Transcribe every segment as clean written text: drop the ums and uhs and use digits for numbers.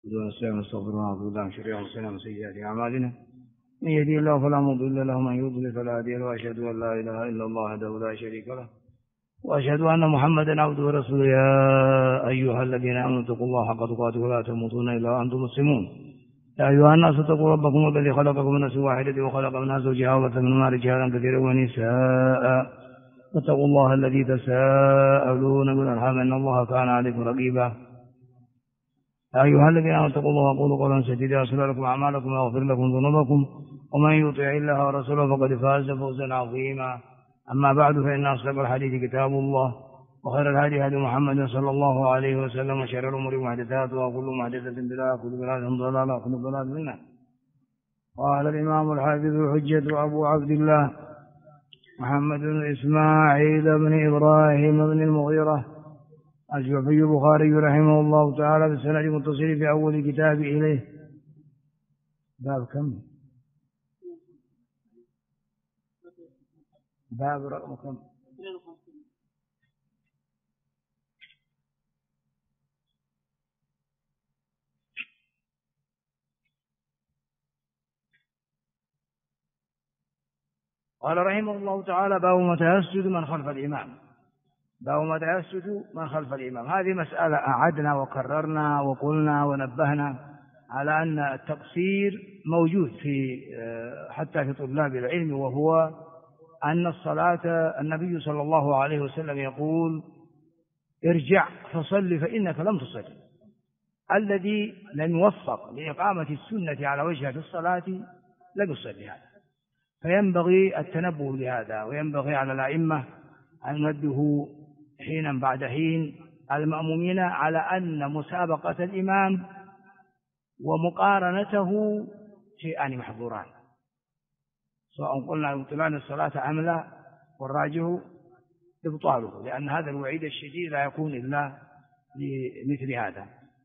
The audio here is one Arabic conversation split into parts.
ونستعين نستغفر الله ونعوذ بالله من شرور انفسنا ومن سيئات اعمالنا من يهدي الله فلا مضل له ومن يضلل فلا هادي له واشهد ان لا اله الا الله وحده لا شريك له واشهد ان محمدا عبده ورسوله يا ايها الذين امنوا اتقوا الله حق تقاته ولا تموتن الا وانتم مسلمون يا ايها الناس اتقوا ربكم الذي خلقكم من نفس واحده وخلق منها زوجها وبث منهما رجالا كثيرا ونساء واتقوا الله الذي تساءلون بالارحام ان الله كان عليكم رقيبا يا أيها الذين آمنوا اتقوا الله وقولوا قولا سديدا يصلح لكم أعمالكم ويغفر لكم ذنوبكم ومن يطع الله ورسوله فقد فاز فوزا عظيما. أما بعد فإن أصدق الحديث كتاب الله وخير الهدي هدي محمد صلى الله عليه وسلم وشر الأمور محدثاتها وكل محدثة بدعة وكل بدعة ضلالة وكل ضلالة في النار. قال الإمام الحافظ الحجة أبو عبد الله محمد بن إسماعيل بن إبراهيم بن المغيرة الجعفي البخاري رحمه الله تعالى بالسند المتصل في أول كتاب إليه. باب كم؟ باب رقم كم؟ قال رحمه الله تعالى باب متى يسجد من خلف الإمام. باب متى يسجد من خلف الإمام. هذه مسألة أعدنا وكررنا وقلنا ونبهنا على أن التقصير موجود في حتى في طلاب العلم، وهو أن الصلاة النبي صلى الله عليه وسلم يقول ارجع فصل فإنك لم تصل. الذي لم يوفق لإقامة السنة على وجهها في الصلاة لم يصلي هذا، فينبغي التنبه لهذا، وينبغي على الأئمة أن ينبهوا حينا بعد حين المأمومين على أن مسابقة الإمام ومقارنته شيئان محظوران، سواء قلنا يبطلان الصلاة أم لا، والراجح إبطاله، لأن هذا الوعيد الشديد لا يكون إلا لمثل هذا.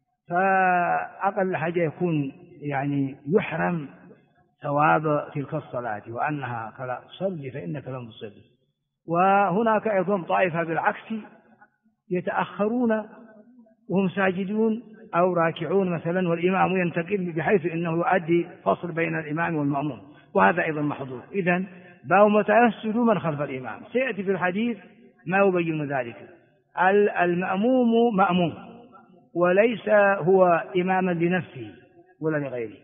فأقل حاجة يكون يعني يحرم ثواب تلك الصلاة وأنها كلا صلي فإنك لم تصلي. وهناك أيضا طائفة بالعكس يتأخرون وهم ساجدون أو راكعون مثلا، والإمام ينتقل بحيث أنه يؤدي فصل بين الإمام والمأموم، وهذا أيضا محظور. إذن باب متى يسجد من خلف الإمام، سيأتي في الحديث ما يبين ذلك. المأموم مأموم وليس هو إماما لنفسه ولا لغيره،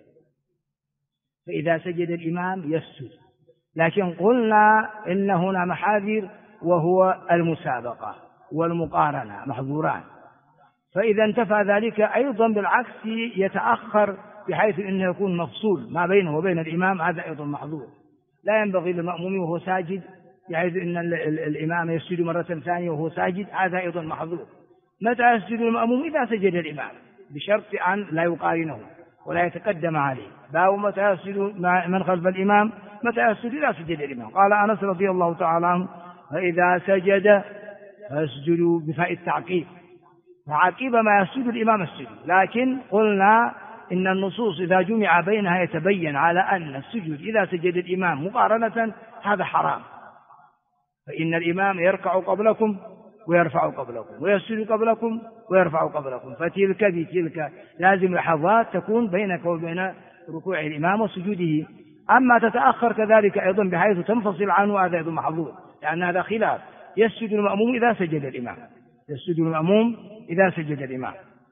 فإذا سجد الإمام يسجد، لكن قلنا إن هنا محاذير، وهو المسابقة والمقارنة محظوران، فإذا انتفى ذلك أيضا بالعكس يتأخر بحيث أنه يكون مفصول ما بينه وبين الإمام، هذا أيضا محظور. لا ينبغي للمأموم وهو ساجد بحيث أن الإمام يسجد مرة ثانية وهو ساجد، هذا أيضا محظور. متى يسجد المأموم؟ إذا سجد الإمام، بشرط أن لا يقارنه ولا يتقدم عليه. باب متى يسجد من خلف الإمام، متى يسجد؟ إذا سجد الإمام. قال أنس رضي الله تعالى عنه فإذا سجد فاسجدوا بفاء التعقيب، فعقيب ما يسجد الإمام السجود. لكن قلنا إن النصوص إذا جمع بينها يتبين على أن السجود إذا سجد الإمام مقارنة هذا حرام، فإن الإمام يركع قبلكم ويرفع قبلكم ويسجد قبلكم ويرفع قبلكم، فتلك بتلك لازم لحظات تكون بينك وبين ركوع الإمام وسجوده. أما تتأخر كذلك أيضا بحيث تنفصل عنه هذا أيضا محظور، لأن هذا خلاف. يسجد المأموم إذا سجد الإمام، يسجد المأموم إذا سجد الإمام.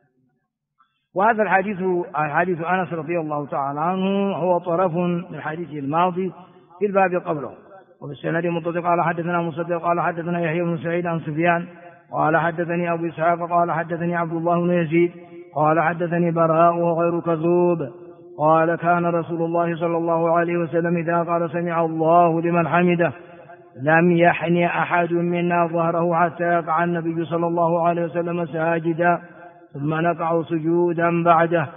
وهذا الحديث أنس رضي الله تعالى عنه هو طرف من الحديث الماضي في الباب قبله. وفي السند متصل قال حدثنا مصدق قال حدثنا يحيى بن سعيد عن سفيان قال حدثني أبو إسحاق قال حدثني عبد الله بن يزيد قال حدثني براء وغير كذوب قال كان رسول الله صلى الله عليه وسلم إذا قال سمع الله لمن حمده لم يحن أحد منا ظهره حتى يقع النبي صلى الله عليه وسلم ساجدا ثم نقع سجودا بعده.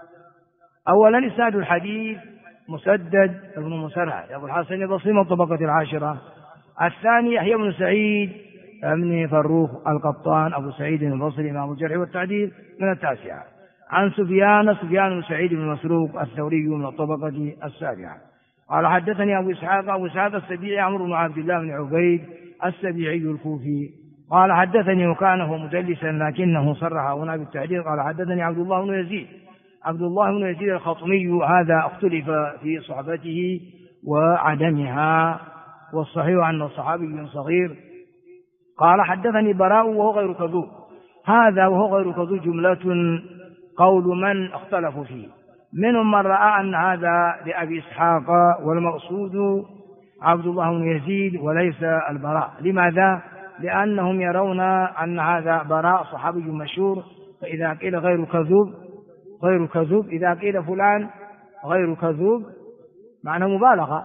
أولا إسناد الحديث مسدد بن مسرهد أبو الحسن البصري من طبقة العاشرة. الثاني يحيى بن سعيد بن فروخ القطان أبو سعيد البصري إمام الجرح والتعديل من التاسعة. عن سفيان بن سعيد بن مسروق الثوري من الطبقة السابعة. قال حدثني أبو إسحاق السبيعي عمرو بن عبد الله بن عبيد السبيعي الكوفي قال حدثني وكان هو مدلسا لكنه صرح هنا بالتعديل. قال حدثني عبد الله بن يزيد عبد الله بن يزيد الخطمي هذا اختلف في صحبته وعدمها، والصحيح أنه صحابي صغير. قال حدثني براء وهو غير كذوب. هذا وهو غير كذوب جملة قول من اختلفوا فيه، منهم من رأى أن هذا لأبي إسحاق والمقصود عبد الله بن يزيد وليس البراء. لماذا؟ لأنهم يرون أن هذا براء صحابي مشهور، فإذا قيل غير كذوب إذا قيل فلان غير كذوب معنى مبالغة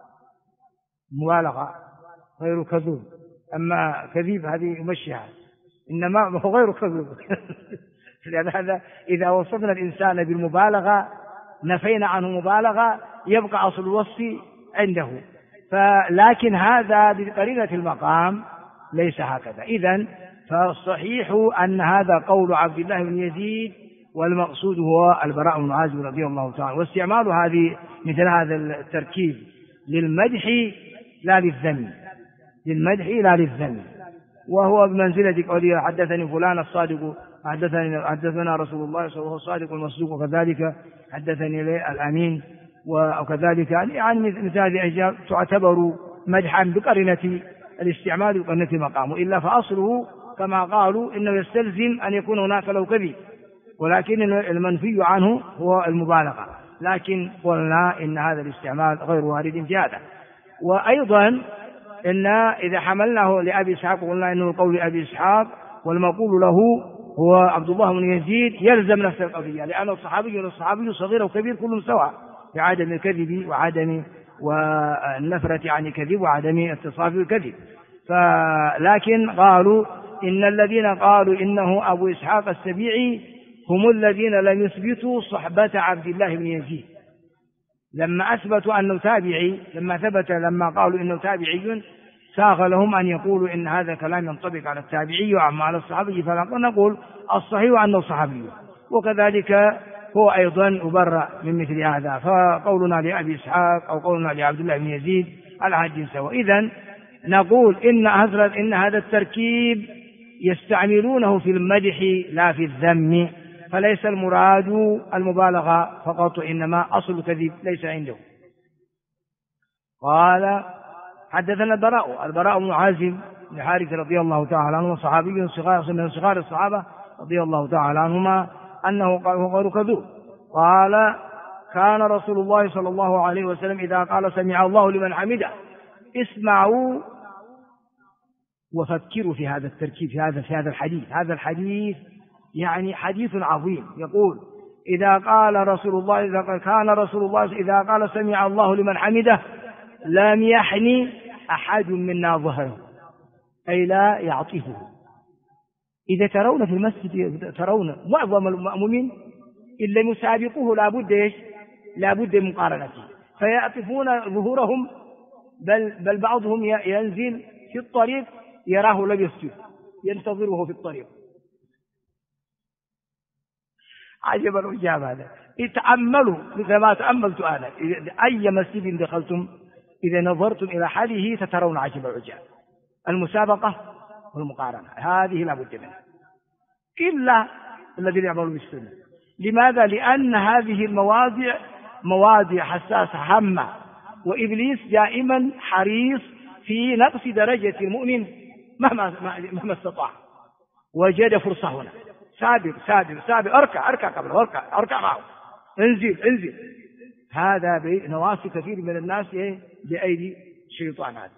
غير كذوب، أما كذيب هذه يمشيها، إنما هو غير كذوب. لأن هذا إذا وصفنا الإنسان بالمبالغة نفينا عنه مبالغة يبقى أصل الوصف عنده، لكن هذا بقرينة المقام ليس هكذا. إذن فالصحيح أن هذا قول عبد الله بن يزيد والمقصود هو البراء بن عازب رضي الله تعالى. واستعمال هذه مثل هذا التركيب للمدح لا للذم، وهو بمنزلة قوله حدثني فلان الصادق حدثنا رسول الله صلى الله عليه وسلم الصادق المصدوق، وكذلك حدثني الأمين، وكذلك يعني مثل هذه الأشياء تعتبر مدحا بقرينة الاستعمال بقرينة المقام، إلا فأصله كما قالوا إنه يستلزم أن يكون هناك لو كذب، ولكن المنفي عنه هو المبالغة. لكن قلنا إن هذا الاستعمال غير وارد في هذا. وأيضا إن إذا حملناه لأبي إسحاق قلنا إنه قول أبي إسحاق والمقول له هو عبد الله بن يزيد يلزم نفس القضية، لأن الصحابي صغير وكبير كلهم سواء في عدم الكذب وعدم والنفرة عن الكذب وعدم اتصاف الكذب. لكن قالوا إن الذين قالوا إنه أبو إسحاق السبيعي هم الذين لم يثبتوا صحبة عبد الله بن يزيد. لما أثبتوا أنه تابعي، لما قالوا إنه تابعي ساغ لهم أن يقولوا إن هذا كلام ينطبق على التابعي وعما على الصحابي، فنقول الصحيح أنه صحابي، وكذلك هو أيضا يبرأ من مثل هذا. فقولنا لأبي إسحاق أو قولنا لعبد الله بن يزيد على حد سواء. إذن نقول إن هذا التركيب يستعملونه في المدح لا في الذم، فليس المراد المبالغة فقط، إنما أصل الكذب ليس عنده. قال حدثنا البراء بن عازب بن حارث رضي الله تعالى عنه، صحابي من صغار الصحابة رضي الله تعالى عنهما، أنه قال غير كذوب. قال كان رسول الله صلى الله عليه وسلم إذا قال سمع الله لمن حمده اسمعوا وفكروا في هذا التركيب في هذا الحديث. هذا الحديث يعني حديث عظيم. يقول إذا قال رسول الله كان رسول الله إذا قال سمع الله لمن حمده لم يحني أحد منا ظهره، أي لا يعطفه. إذا ترون في المسجد ترون معظم المأمومين إن لم يسابقوه لابد من مقارنته، فيعطفون ظهورهم، بل بعضهم ينزل في الطريق يراه لم يسجد ينتظره في الطريق. عجب العجاب هذا. اتأملوا مثل ما تأملت أنا، أي مسجد دخلتم إذا نظرتم إلى حاله سترون عجب العجاب. المسابقة والمقارنة هذه لا بد منها، إلا الذين يعملون بالسنة. لماذا؟ لأن هذه المواضع مواضع حساسة هامة، وإبليس دائما حريص في نقص درجة المؤمن مهما استطاع. وجد فرصة هنا، سابق اركع قبله، اركع معه، انزل. هذا بنواصي كثير من الناس بأيدي الشيطان هذا.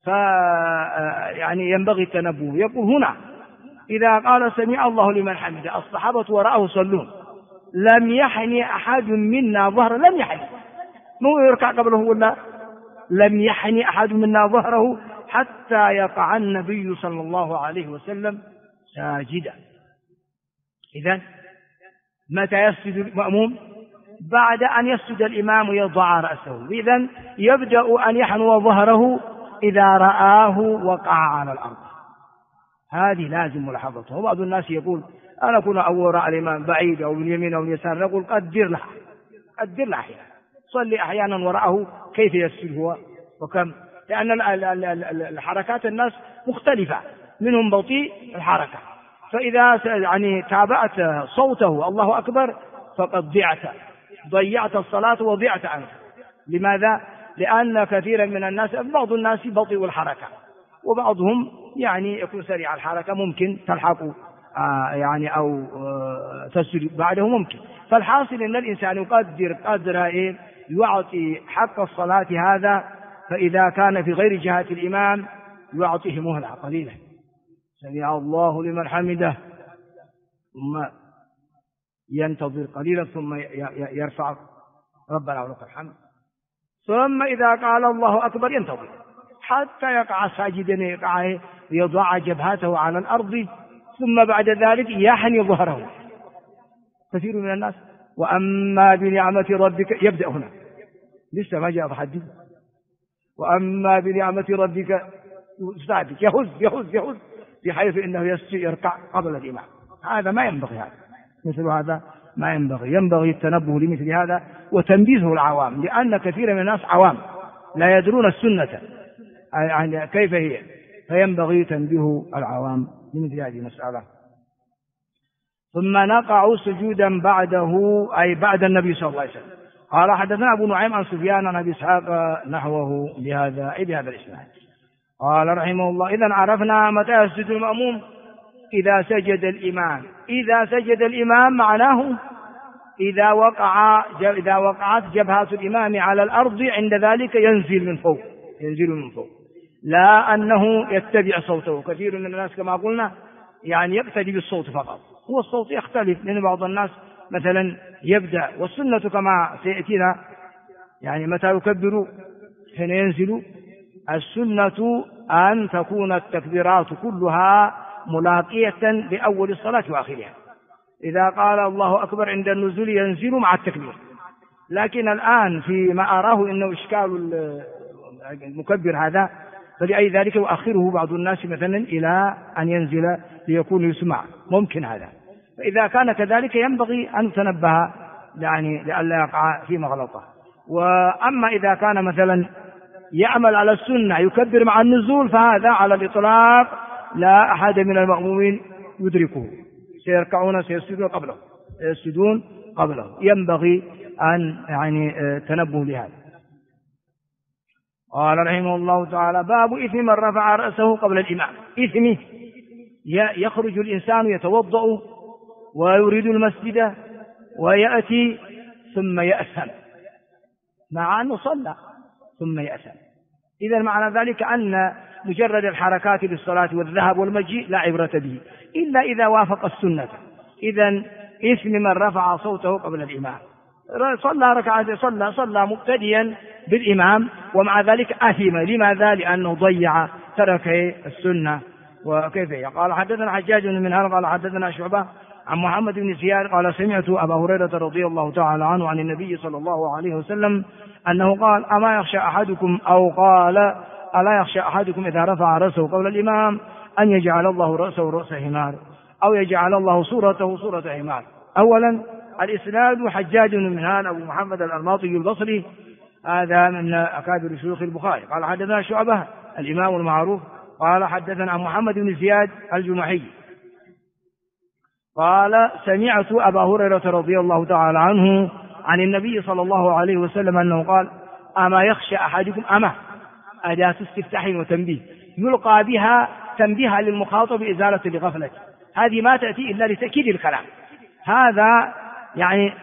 يعني ينبغي التنبه. يقول هنا إذا قال سمع الله لمن حمده الصحابة وراءه صلون لم يحني أحد منا ظهره، لم يحني مو يركع قبله ولا لم يحني أحد منا ظهره حتى يقع النبي صلى الله عليه وسلم ساجدا. إذن متى يسجد المأموم؟ بعد أن يسجد الإمام يضع رأسه. إذن يبدأ أن يحنو ظهره إذا رآه وقع على الأرض. هذه لازم ملاحظتها. وبعض الناس يقول أنا كنا وراء الإمام بعيد أو من اليمين أو من اليسار، نقول قدر له أحيانا، صلي أحيانا وراءه كيف يسجد هو وكم، لأن الحركات الناس مختلفة، منهم بطيء الحركة، فإذا يعني تابعت صوته الله أكبر فقد ضيعت الصلاة وضعت عنك. لماذا؟ لأن كثيرا من الناس، بعض الناس بطيء الحركة وبعضهم يعني يكون سريع الحركة، ممكن تلحق يعني أو تسجد بعده ممكن. فالحاصل أن الإنسان يقدر قدر يعطي حق الصلاة هذا، فإذا كان في غير جهة الإمام يعطيه مهلة قليلة، سمع الله لمن حمده، ثم ينتظر قليلا ثم يرفع ربنا ولك الحمد، ثم إذا قال الله أكبر ينتظر حتى يقع ساجدا، يضع جبهته على الأرض، ثم بعد ذلك يحني ظهره. كثير من الناس وأما بنعمة ربك يبدأ هنا، لسه ما جاء فحدث، وأما بنعمة ربك يهز بحيث إنه يركع قبل الإمام. هذا ما ينبغي، هذا مثل هذا ما ينبغي التنبه لمثل هذا وتنبيهه العوام، لأن كثير من الناس عوام لا يدرون السنة يعني كيف هي، فينبغي تنبيه العوام لمثل هذه المسألة. ثم نقع سجودا بعده، أي بعد النبي صلى الله عليه وسلم. قال حدثنا أبو نعيم عن سفيان عن أبي إسحاق نحوه بهذا الإسناد. قال رحمه الله: إذا عرفنا متى يسجد المأموم إذا سجد الإمام معناه إذا وقعت جبهة الإمام على الأرض، عند ذلك ينزل من فوق، لا أنه يتبع صوته. كثير من الناس كما قلنا يعني يقتدي بالصوت فقط، هو الصوت يختلف، لأن بعض الناس مثلا يبدأ، والسنة كما سيأتينا يعني متى يكبر حين ينزل، السنة أن تكون التكبيرات كلها ملاقية لأول الصلاة وآخرها. إذا قال الله أكبر عند النزول ينزل مع التكبير، لكن الآن فيما أراه إنه إشكال المكبر هذا، فلأي ذلك يؤخره بعض الناس مثلا إلى أن ينزل ليكون يسمع، ممكن هذا. فإذا كان كذلك ينبغي أن تنبه يعني لئلا يقع في مغلطة. وأما إذا كان مثلا يعمل على السنة يكبر مع النزول، فهذا على الإطلاق لا أحد من المأمومين يدركه، سيسجدون قبله، ينبغي أن يعني تنبه لهذا. قال رحمه الله تعالى: باب إثم من رفع رأسه قبل الإمام. إثمه يخرج الإنسان يتوضأ ويريد المسجد ويأتي ثم يأثم، مع أنه صلى ثم يأثم. إذا معنى ذلك أن مجرد الحركات للصلاة والذهاب والمجيء لا عبرة به إلا إذا وافق السنة. إذا إثم من رفع صوته قبل الإمام، صلى ركعة، صلى مقتديا بالإمام، ومع ذلك أثم. لماذا؟ لأنه ترك السنة. وكيف هي؟ قال حدثنا حجاج بن منهال قال حدثنا شعبة عن محمد بن زياد قال سمعت أبا هريرة رضي الله تعالى عنه عن النبي صلى الله عليه وسلم أنه قال: أما يخشى أحدكم، أو قال: ألا يخشى أحدكم إذا رفع رأسه قبل الإمام أن يجعل الله رأسه رأس حمار، أو يجعل الله صورته صورة حمار. أولا الإسناد حجاج بن منهال أبو محمد الأرماطي البصري، هذا من أكابر شيوخ البخاري. قال حدثنا شعبة الإمام المعروف قال حدثنا محمد بن زياد الجمحي قال سمعت أبا هريرة رضي الله تعالى عنه عن النبي صلى الله عليه وسلم أنه قال: أما يخشى أحدكم، أما أداة استفتاح وتنبيه يلقى بها تنبيها للمخاطب إزالة لغفلة، هذه ما تأتي إلا لتأكيد الكلام. هذا يعني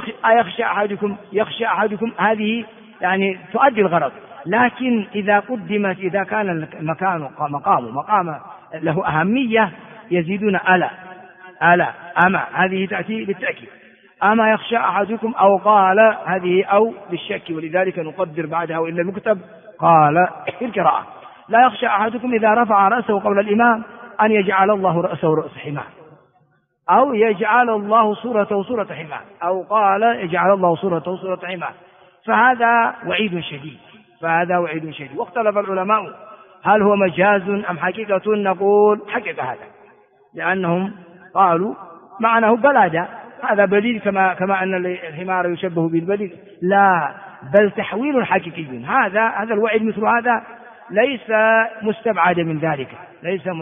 يخشى أحدكم هذه يعني تؤدي الغرض، لكن إذا قدمت، إذا كان مقام له أهمية يزيدون ألا أما، هذه تأتي بالتأكيد. أما يخشى أحدكم، أو قال هذه أو بالشك، ولذلك نقدر بعدها وإلا المكتب قال في القراءة: لا يخشى أحدكم إذا رفع رأسه قبل الإمام أن يجعل الله رأسه رأس حمار، أو يجعل الله صورته صورة حمار، أو قال يجعل الله صورته صورة حمار. فهذا وعيد شديد، واختلف العلماء هل هو مجاز أم حقيقة. نقول حقيقة هذا، لأنهم قالوا معناه بلادة، هذا بليد كما أن الحمار يشبه بالبليد، لا، بل تحويل حقيقي. هذا الوعيد مثل هذا ليس مستبعدا من ذلك،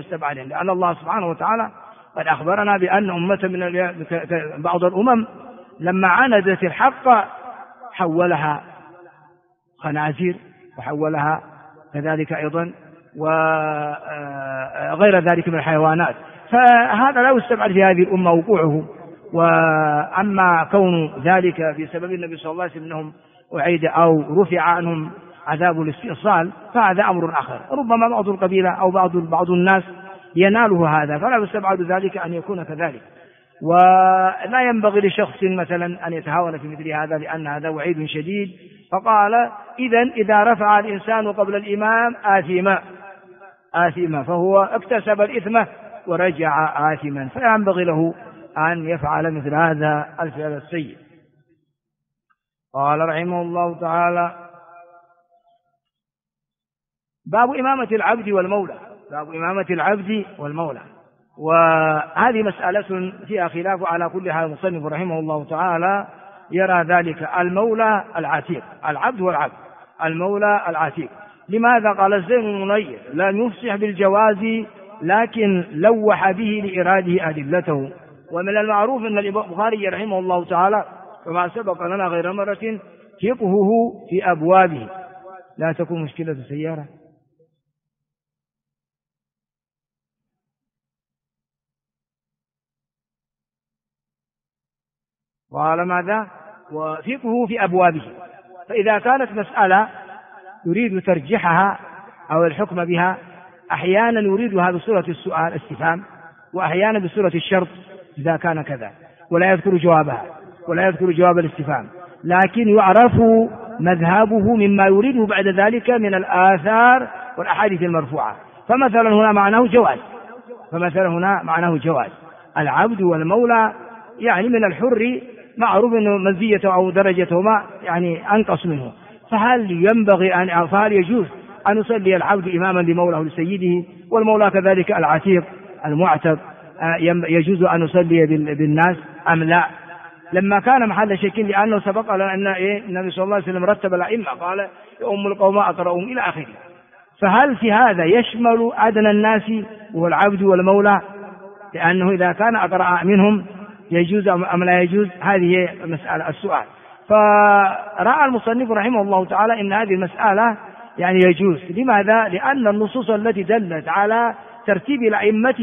لأن الله سبحانه وتعالى قد أخبرنا بأن أمة من بعض الأمم لما عاندت الحق حولها خنازير وحولها كذلك أيضا وغير ذلك من الحيوانات، فهذا لا يستبعد في هذه الأمة وقوعه. وأما كون ذلك بسبب النبي صلى الله عليه وسلم أنهم أعيد أو رفع عنهم عذاب الاستئصال فهذا أمر آخر، ربما بعض القبيلة أو بعض الناس يناله هذا، فلا يستبعد ذلك أن يكون كذلك. ولا ينبغي لشخص مثلا أن يتهاون في مثل هذا لأن هذا وعيد شديد. فقال إذا رفع الإنسان قبل الإمام آثما فهو اكتسب الإثم ورجع آثما، فينبغي له أن يفعل مثل هذا الفعل السيء. قال رحمه الله تعالى: باب إمامة العبد والمولى. وهذه مسألة فيها خلاف على كل حال. المصنف رحمه الله تعالى يرى ذلك المولى العتيق، العبد والعبد، المولى العتيق. لماذا؟ قال زين المنير: لم يفصح بالجواز لكن لوح به لإراده أدلته. ومن المعروف أن البخاري رحمه الله تعالى وما سبق لنا غير مرة فقهه في أبوابه. لا تكون مشكلة سيارة. قال ماذا؟ وفقهه في أبوابه. فإذا كانت مسألة يريد ترجيحها أو الحكم بها، أحيانا يريدها بصورة السؤال استفهام، وأحيانا بصورة الشرط إذا كان كذا، ولا يذكر جوابها ولا يذكر جواب الاستفهام، لكن يعرف مذهبه مما يريده بعد ذلك من الآثار والأحاديث المرفوعة. فمثلا هنا معناه جواز العبد والمولى، يعني من الحر معروف أنه مزيته أو درجتهما يعني أنقص منه، فهل يجوز أن يصلي العبد إماما لمولاه لسيده، والمولى كذلك العتيق المعتق يجوز أن يصلي بالناس أم لا؟ لما كان محل شك، لأنه سبق لنا أن النبي صلى الله عليه وسلم رتب الأئمة، قال يؤم القوم أقرأهم إلى آخره. فهل في هذا يشمل أدنى الناس وهو العبد والمولى؟ لأنه إذا كان أقرأ منهم يجوز أم لا يجوز؟ هذه مسألة السؤال. فرأى المصنف رحمه الله تعالى إن هذه المسألة يعني يجوز. لماذا؟ لأن النصوص التي دلت على ترتيب الأئمة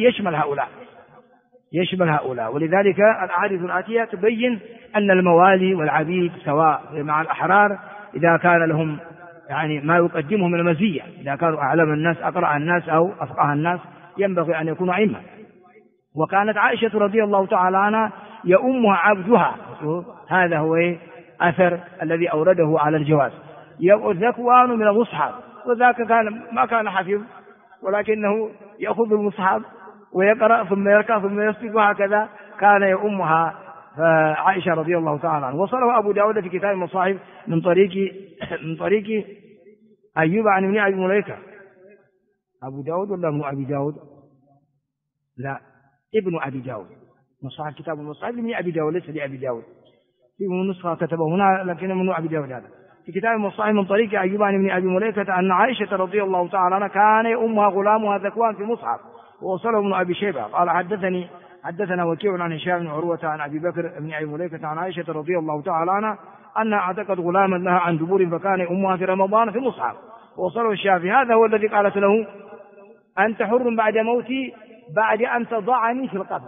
يشمل هؤلاء، ولذلك الأحاديث الآتية تبين أن الموالي والعبيد سواء مع الأحرار إذا كان لهم يعني ما يقدمه من المزية، إذا كانوا أعلم الناس أقرأ الناس أو أفقه الناس ينبغي أن يكونوا أئمة. وكانت عائشة رضي الله تعالى عنها يؤمها عبدها، هذا هو أثر الذي أورده على الجواز. ذكوان من المصحف، وذاك ما كان حفظ ولكنه يأخذ المصحف ويقرأ ثم يركع ثم يسجد، وهكذا كان يؤمها عائشة رضي الله تعالى عنها. وصله أبو داود في كتاب المصاحف من طريق أيوب عن ابن أبي مليكة. أبو داود ولا ابن أبي داود؟ لا، ابن أبي داود. مصاحف كتاب المصاحف ابن أبي داود، ليس لأبي داود، في نسخة كتبه هنا لكن من أبي داود. هذا في كتاب المصاحف من طريق أيوب عن ابن أبي مليكة أن عائشة رضي الله تعالى عنها كان يؤمها غلامها ذكوان في مصحف. ووصله ابن أبي شيبة قال حدثنا وكيع عن هشام بن عروة عن أبي بكر بن أبي مليكة عن عائشة رضي الله تعالى عنها أنها اعتقد غلاما لها عن دبور فكان يؤمها في رمضان في مصحف. ووصله الشافعي هذا هو الذي قالت له أنت حر بعد موتي بعد أن تضعني في القبر.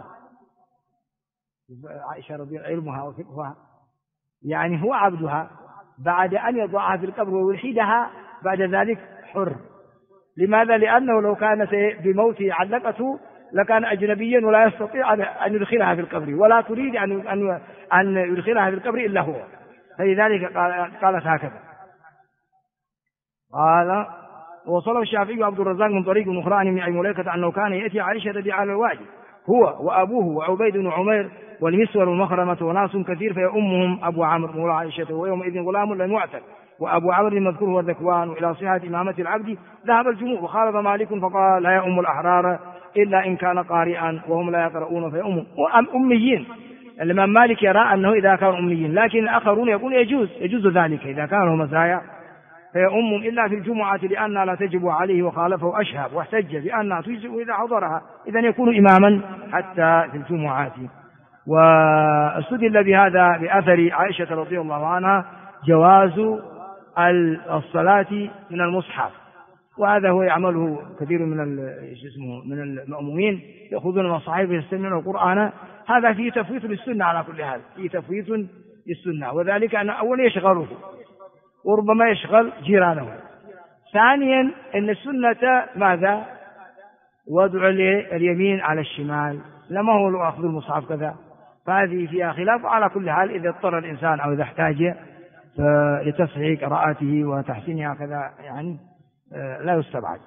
عائشة رضي الله علمها وفقهها يعني هو عبدها بعد أن يضعها في القبر ويلحدها بعد ذلك حر. لماذا؟ لأنه لو كانت بموته علقته لكان أجنبيا ولا يستطيع أن يدخلها في القبر، ولا تريد أن يدخلها في القبر إلا هو، فلذلك قالت هكذا. قال وصله الشافعي وعبد الرزاق من طريق أخرى عن أبي مليكة أنه كان يأتي عائشة بعلى الوادي هو وأبوه وعبيد بن عمير والمسور والمخرمة وناس كثير فيؤمهم أبو عمرو مولى عائشة، ويومئذ غلام لم يعتق، وأبو عمرو المذكور هو الذكوان. وإلى صحة إمامة العبد ذهب الجمهور، وخالف مالك فقال لا يؤم الأحرار إلا إن كان قارئا وهم لا يقرؤون فيؤم أميين. الإمام مالك يرى أنه إذا كانوا أميين، لكن الآخرون يقول يجوز ذلك إذا كان له مزايا فيؤم إلا في الجمعة لأنها لا تجب عليه، وخالفه أشهب واحتج بأنها تجزئ إذا حضرها، إذن يكون إماما حتى في الجمعات. واستدل بهذا بأثر عائشة رضي الله عنها جواز الصلاة من المصحف، وهذا هو يعمله كثير من المأمومين، يأخذون المصاحف ويستمعون القرآن. هذا فيه تفويت للسنة، على كل حال فيه تفويت للسنة، وذلك أن أولا يشغله وربما يشغل جيرانه. ثانيا أن السنة ماذا؟ وضع اليمين على الشمال، لما هو أخذ المصحف كذا، فهذه فيها خلاف. على كل حال إذا اضطر الإنسان أو إذا احتاج لتصحيح قراءته وتحسينها كذا يعني لا يستبعد.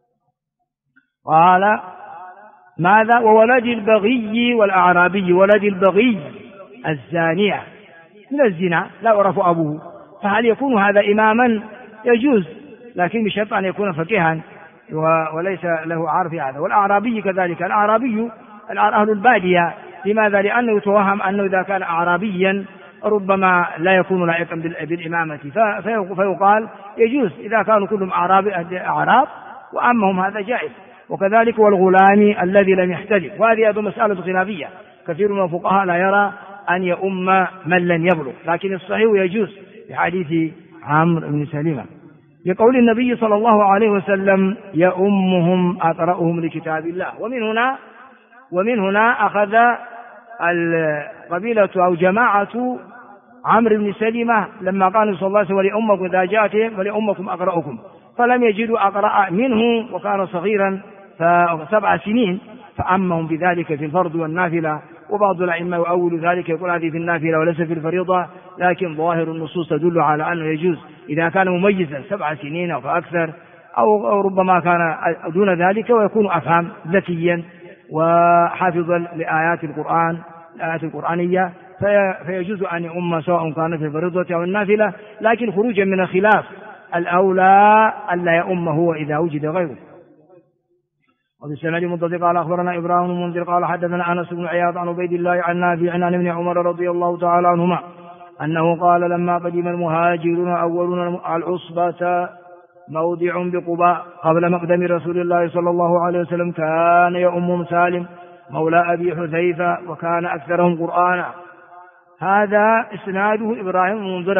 قال ماذا؟ وولد البغي والأعرابي، ولد البغي الزانية من الزنا لا يعرف أبوه، فهل يكون هذا إماما؟ يجوز، لكن بشرط أن يكون فقيها وليس له عار في هذا. والأعرابي كذلك، الأعرابي أهل البادية. لماذا؟ لأنه يتوهم أنه إذا كان أعرابيا ربما لا يكون لائقا بالإمامة، فيقال يجوز إذا كانوا كلهم أعراب وأمهم هذا جائز. وكذلك والغلام الذي لم يحتلم، وهذه أيضا مسألة خلافية، كثير من الفقهاء لا يرى أن يؤم من لم يبلغ، لكن الصحيح يجوز بحديث عمرو بن سلمة لقول النبي صلى الله عليه وسلم يؤمهم أقرأهم لكتاب الله. ومن هنا أخذ القبيلة أو جماعة عمرو بن سلمة لما قال صلى الله عليه وسلم ولأمكم إذا جاءتهم ولأمكم أقرأكم، فلم يجدوا أقرأ منه وكان صغيرا 7 سنين، فأمهم بذلك في الفرض والنافلة. وبعض الأئمة يؤول ذلك يقول هذه في النافلة وليس في الفريضة، لكن ظاهر النصوص تدل على أنه يجوز إذا كان مميزا 7 سنين أو فأكثر، أو ربما كان دون ذلك ويكون أفهم ذكيا وحافظا لآيات القرآن الآيات القرآنية، فيجوز أن يؤم سواء كان في الفريضة أو النافلة، لكن خروجا من الخلاف الأولى ألا يؤم هو إذا وجد غيره. وبالسند المتصل قال أخبرنا إبراهيم بن منذر قال حدثنا أنس بن عياض عن عبيد الله عن نافع عن ابن عمر رضي الله تعالى عنهما أنه قال لما قدم المهاجرون أولون العصبة موضع بقباء قبل مقدم رسول الله صلى الله عليه وسلم كان يؤم سالم مولى أبي حذيفة وكان أكثرهم قرآنا. هذا إسناده إبراهيم بن منذر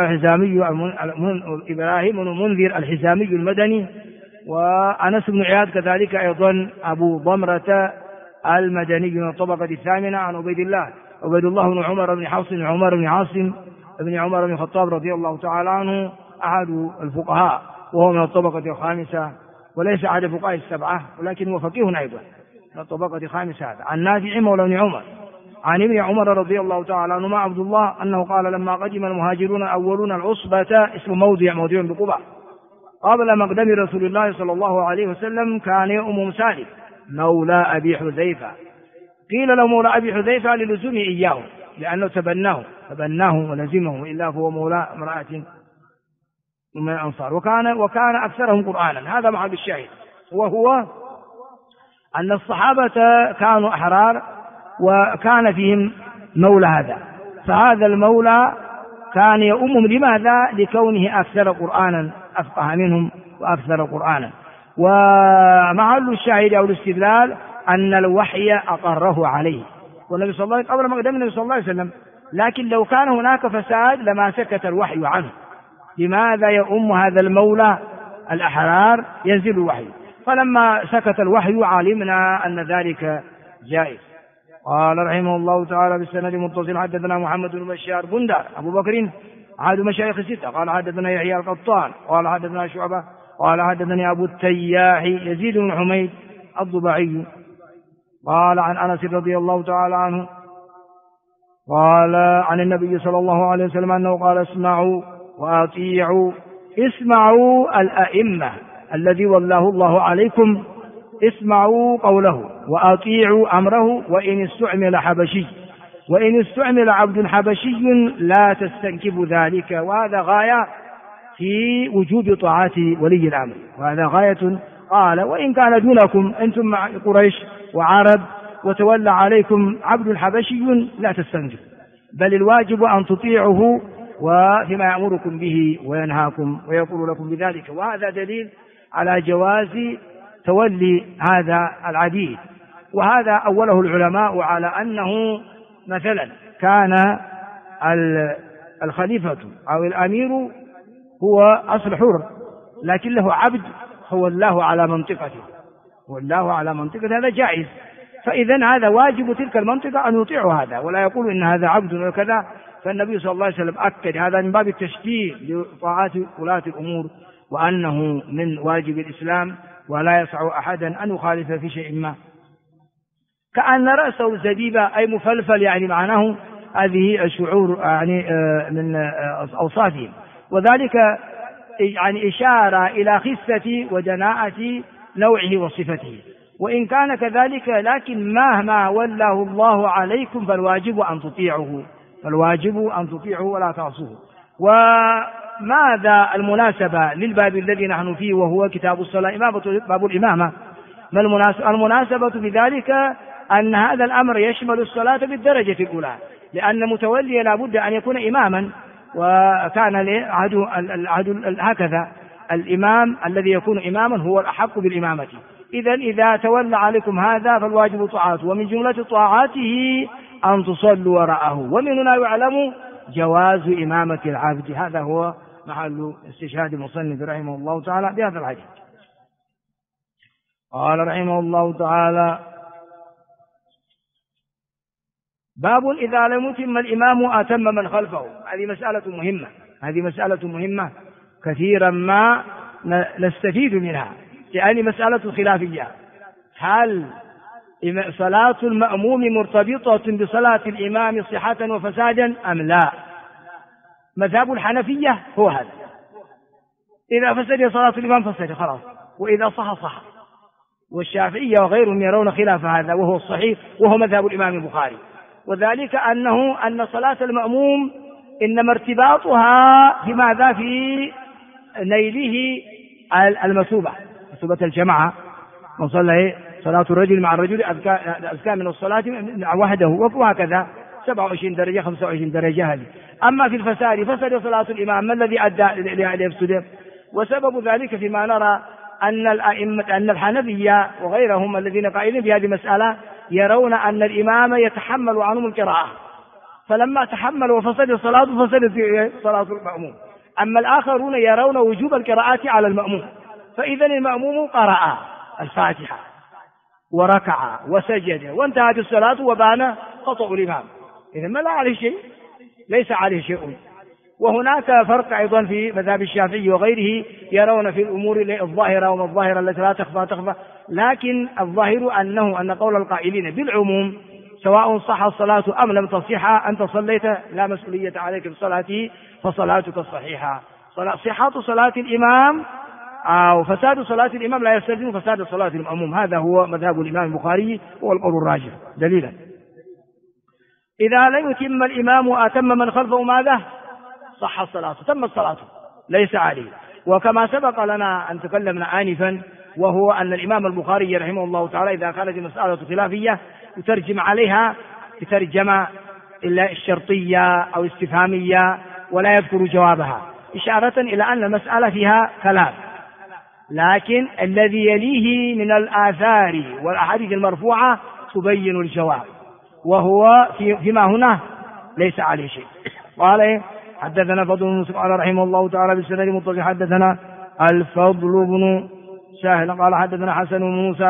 الحزامي المدني، وأنس بن عياض كذلك أيضا أبو ضمرة المدني من الطبقة الثامنة عن عبيد الله بن عمر بن حفص بن عمر بن عاصم بن عمر بن الخطاب رضي الله تعالى عنه أحد الفقهاء وهو من الطبقة الخامسة وليس أحد الفقهاء السبعة، ولكن هو فقيه أيضا من الطبقة الخامسة. عن نافع مولى بن عمر عن ابن عمر رضي الله تعالى عنهما عبد الله أنه قال لما قدم المهاجرون أولون العصبة اسم موضع بقباء قبل مقدم رسول الله صلى الله عليه وسلم كان يؤم سالم مولى أبي حذيفة. قيل له مولى أبي حذيفة للزومه إياه لأنه تبناه ولزمه، إلا فهو مولى امرأة من الأنصار وكان أكثرهم قرآنا. هذا محل الشاهد، وهو أن الصحابة كانوا أحرار وكان فيهم مولى هذا، فهذا المولى كان يؤمهم. لماذا؟ لكونه أكثر قرآنا، أفقه منهم وأكثر قرآنا. ومحل الشاهد أو الاستدلال أن الوحي أقره عليه، والنبي صلى الله عليه وسلم قبل مقدم النبي صلى الله عليه وسلم، لكن لو كان هناك فساد لما سكت الوحي عنه. لماذا يؤم هذا المولى الأحرار؟ ينزل الوحي، فلما سكت الوحي علمنا أن ذلك جائز. قال رحمه الله تعالى بالسند المتصل حدثنا محمد بن بشار بندر أبو بكر أحد مشايخ الستة قال حدثنا يحيى القطان قال حدثنا شعبة قال حدثني أبو التياح يزيد بن حميد الضبعي قال عن أنس رضي الله تعالى عنه قال عن النبي صلى الله عليه وسلم أنه قال اسمعوا وأطيعوا. اسمعوا الأئمة الذي والله الله عليكم، اسمعوا قوله وأطيعوا أمره. وإن استعمل عبد حبشي لا تستنكبوا ذلك. وهذا غاية في وجوب طاعة ولي الأمر، وهذا غاية. قال وإن كان دونكم أنتم مع قريش وعرب وتولى عليكم عبد حبشي لا تستنكبوا، بل الواجب أن تطيعه وفيما يأمركم به وينهاكم ويقول لكم بذلك. وهذا دليل على جواز تولي هذا العبيد، وهذا أوله العلماء على أنه مثلا كان الخليفة أو الأمير هو أصل حر لكن له عبد هو الله على منطقته، والله على منطقة، هذا جائز. فإذا هذا واجب تلك المنطقة أن يطيعوا هذا ولا يقول إن هذا عبد وكذا. فالنبي صلى الله عليه وسلم أكد هذا من باب التشجيع لطاعات ولاة الأمور، وأنه من واجب الإسلام ولا يسع أحدا أن يخالف في شيء ما. كأن رأسه زبيبة أي مفلفل، يعني معناه هذه الشعور يعني من أوصافهم، وذلك يعني إشارة إلى خسة ودناءة نوعه وصفته. وإن كان كذلك لكن مهما ولاه الله عليكم فالواجب أن تطيعه، فالواجب أن تطيعه ولا تعصوه. وماذا المناسبة للباب الذي نحن فيه وهو كتاب الصلاة باب الإمامة؟ ما المناسبة بذلك؟ أن هذا الأمر يشمل الصلاة بالدرجة الأولى، لأن متولي لا بد أن يكون إماما، وكان العهد هكذا، الإمام الذي يكون إماما هو الأحق بالإمامة. إذا تولى عليكم هذا فالواجب طاعته، ومن جملة طاعاته أن تصلوا وراءه. ومن هنا يعلم جواز إمامة العبد. هذا هو محل استشهاد المصنف رحمه الله تعالى بهذا الحديث. قال رحمه الله تعالى: باب إذا لم يتم الإمام أتم من خلفه. هذه مسألة مهمة كثيرا ما نستفيد منها، يعني مسألة خلافية. هل صلاة المأموم مرتبطة بصلاة الإمام صحة وفسادا أم لا؟ مذهب الحنفية هو هذا: إذا فسد صلاة الإمام فسد خلاص، وإذا صح. والشافعية وغيرهم يرون خلاف هذا وهو الصحيح، وهو مذهب الإمام البخاري، وذلك أن صلاة المأموم إنما ارتباطها بماذا؟ في نيله المثوبة الجماعة. من صلى صلاة الرجل مع الرجل أزكى من الصلاة وحده، وهكذا 27 درجة 25 درجة هذه. أما في الفساد فسد صلاة الإمام، ما الذي أدى ليفسد؟ وسبب ذلك فيما نرى أن الحنفية وغيرهم الذين قائلين في هذه المسألة يرون أن الإمام يتحمل عنهم القراءة، فلما تحملوا وفسد الصلاة فسدت صلاة المأموم. أما الآخرون يرون وجوب القراءات على المأموم، فإذا المأموم قرأ الفاتحة وركع وسجد وانتهت الصلاة وبان خطأ الإمام، إذا ما لا عليه شيء، ليس عليه شيء. وهناك فرق أيضا في مذهب الشافعي وغيره، يرون في الأمور الظاهرة وما الظاهرة التي لا تخفى، لكن الظاهر أن قول القائلين بالعموم سواء صح الصلاة أم لم تصح، أنت صليت لا مسؤولية عليك بصلاته فصلاتك صحيحة. صحة صلاة الإمام أو فساد صلاة الإمام لا يستلزم فساد صلاة المأموم. هذا هو مذهب الإمام البخاري هو القول الراجح دليلا. إذا لم يتم الإمام أتم من خلفه ماذا؟ صح الصلاة، تم الصلاة ليس عليه. وكما سبق لنا أن تكلمنا آنفا، وهو أن الإمام البخاري رحمه الله تعالى إذا كانت المسألة خلافية يترجم عليها بترجمة إلا الشرطية أو استفهامية ولا يذكر جوابها، إشارة إلى أن المسألة فيها كلام، لكن الذي يليه من الآثار والأحاديث المرفوعة تبين الجواب، وهو فيما هنا ليس عليه شيء. قال: حدثنا فضل بن موسى قال رحمه الله تعالى بالسند متصل حدثنا الفضل بن سهل قال حدثنا حسن بن موسى.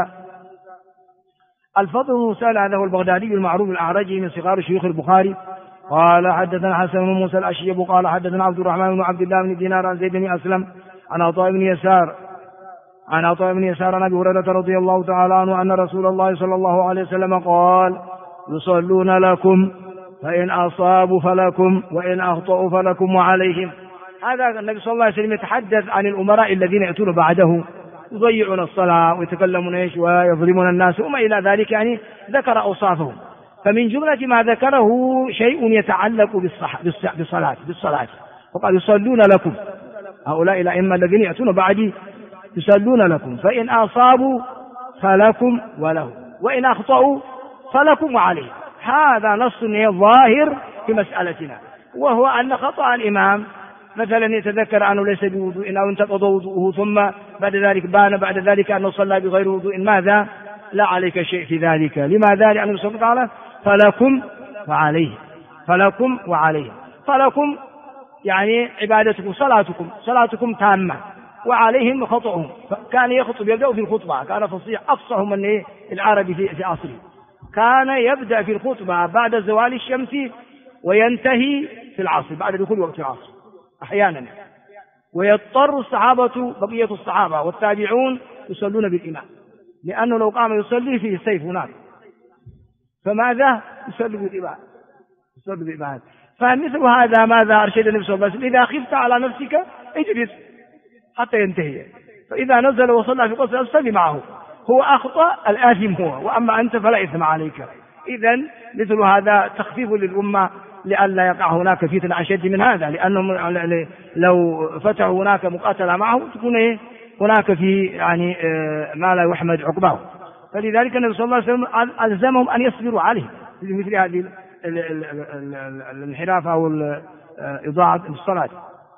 الفضل بن موسى هذا هو البغدادي المعروف الأعرجي من صغار شيوخ البخاري. قال حدثنا حسن بن موسى الأشيب قال حدثنا عبد الرحمن بن عبد الله بن دينار عن زيد بن أسلم عن عطاء بن يسار عن أبي هريرة رضي الله تعالى عنه أن رسول الله صلى الله عليه وسلم قال: يصلون لكم فإن أصابوا فلكم وإن أخطأوا فلكم وعليهم. هذا النبي صلى الله عليه وسلم يتحدث عن الأمراء الذين يأتون بعده يضيعون الصلاة ويتكلمون ويظلمون الناس وما إلى ذلك، يعني ذكر أوصافهم. فمن جملة ما ذكره شيء يتعلق بالصلاة، وقال: يصلون لكم، هؤلاء الأئمة الذين يأتون بعدي يصلون لكم فإن أصابوا فلكم وله وإن أخطأوا فلكم وعليه. هذا نص ظاهر في مسألتنا، وهو أن خطأ الإمام مثلا يتذكر أنه ليس بوضوء أو انتقض وضوءه ثم بعد ذلك بان بعد ذلك أنه صلى بغير وضوء، ماذا؟ لا عليك شيء في ذلك. لماذا؟ لأن الله تعالى فلكم وعليه. فلكم وعليه. فلكم يعني عبادتكم صلاتكم تامة، وعليهم خطأهم. كان يخطب يبدأ في الخطبة، كان فصيح أفصح من العربي في عصره. كان يبدأ في الخطبة بعد زوال الشمس وينتهي في العصر بعد دخول وقت العصر أحيانا. ويضطر الصحابة بقية الصحابة والتابعون يصلون بالإمام، لأنه لو قام يصلي فيه السيف هناك، فماذا يصلي بالإمام. فمثل هذا ماذا أرشد النبي صلى الله عليه وسلم: إذا خفت على نفسك اجلس حتى ينتهي، فإذا نزل وصلى في قصر صلي معه، هو أخطأ الآثم هو، وأما أنت فلا إثم عليك. إذن مثل هذا تخفيف للأمة لئلا يقع هناك فتنة أشد من هذا، لأنهم لو فتحوا هناك مقاتلة معه تكون هناك في يعني ما لا يحمد عقباه. فلذلك النبي صلى الله عليه وسلم ألزمهم أن يصبروا عليه في مثل هذه الانحراف أو إضاعة الصلاة.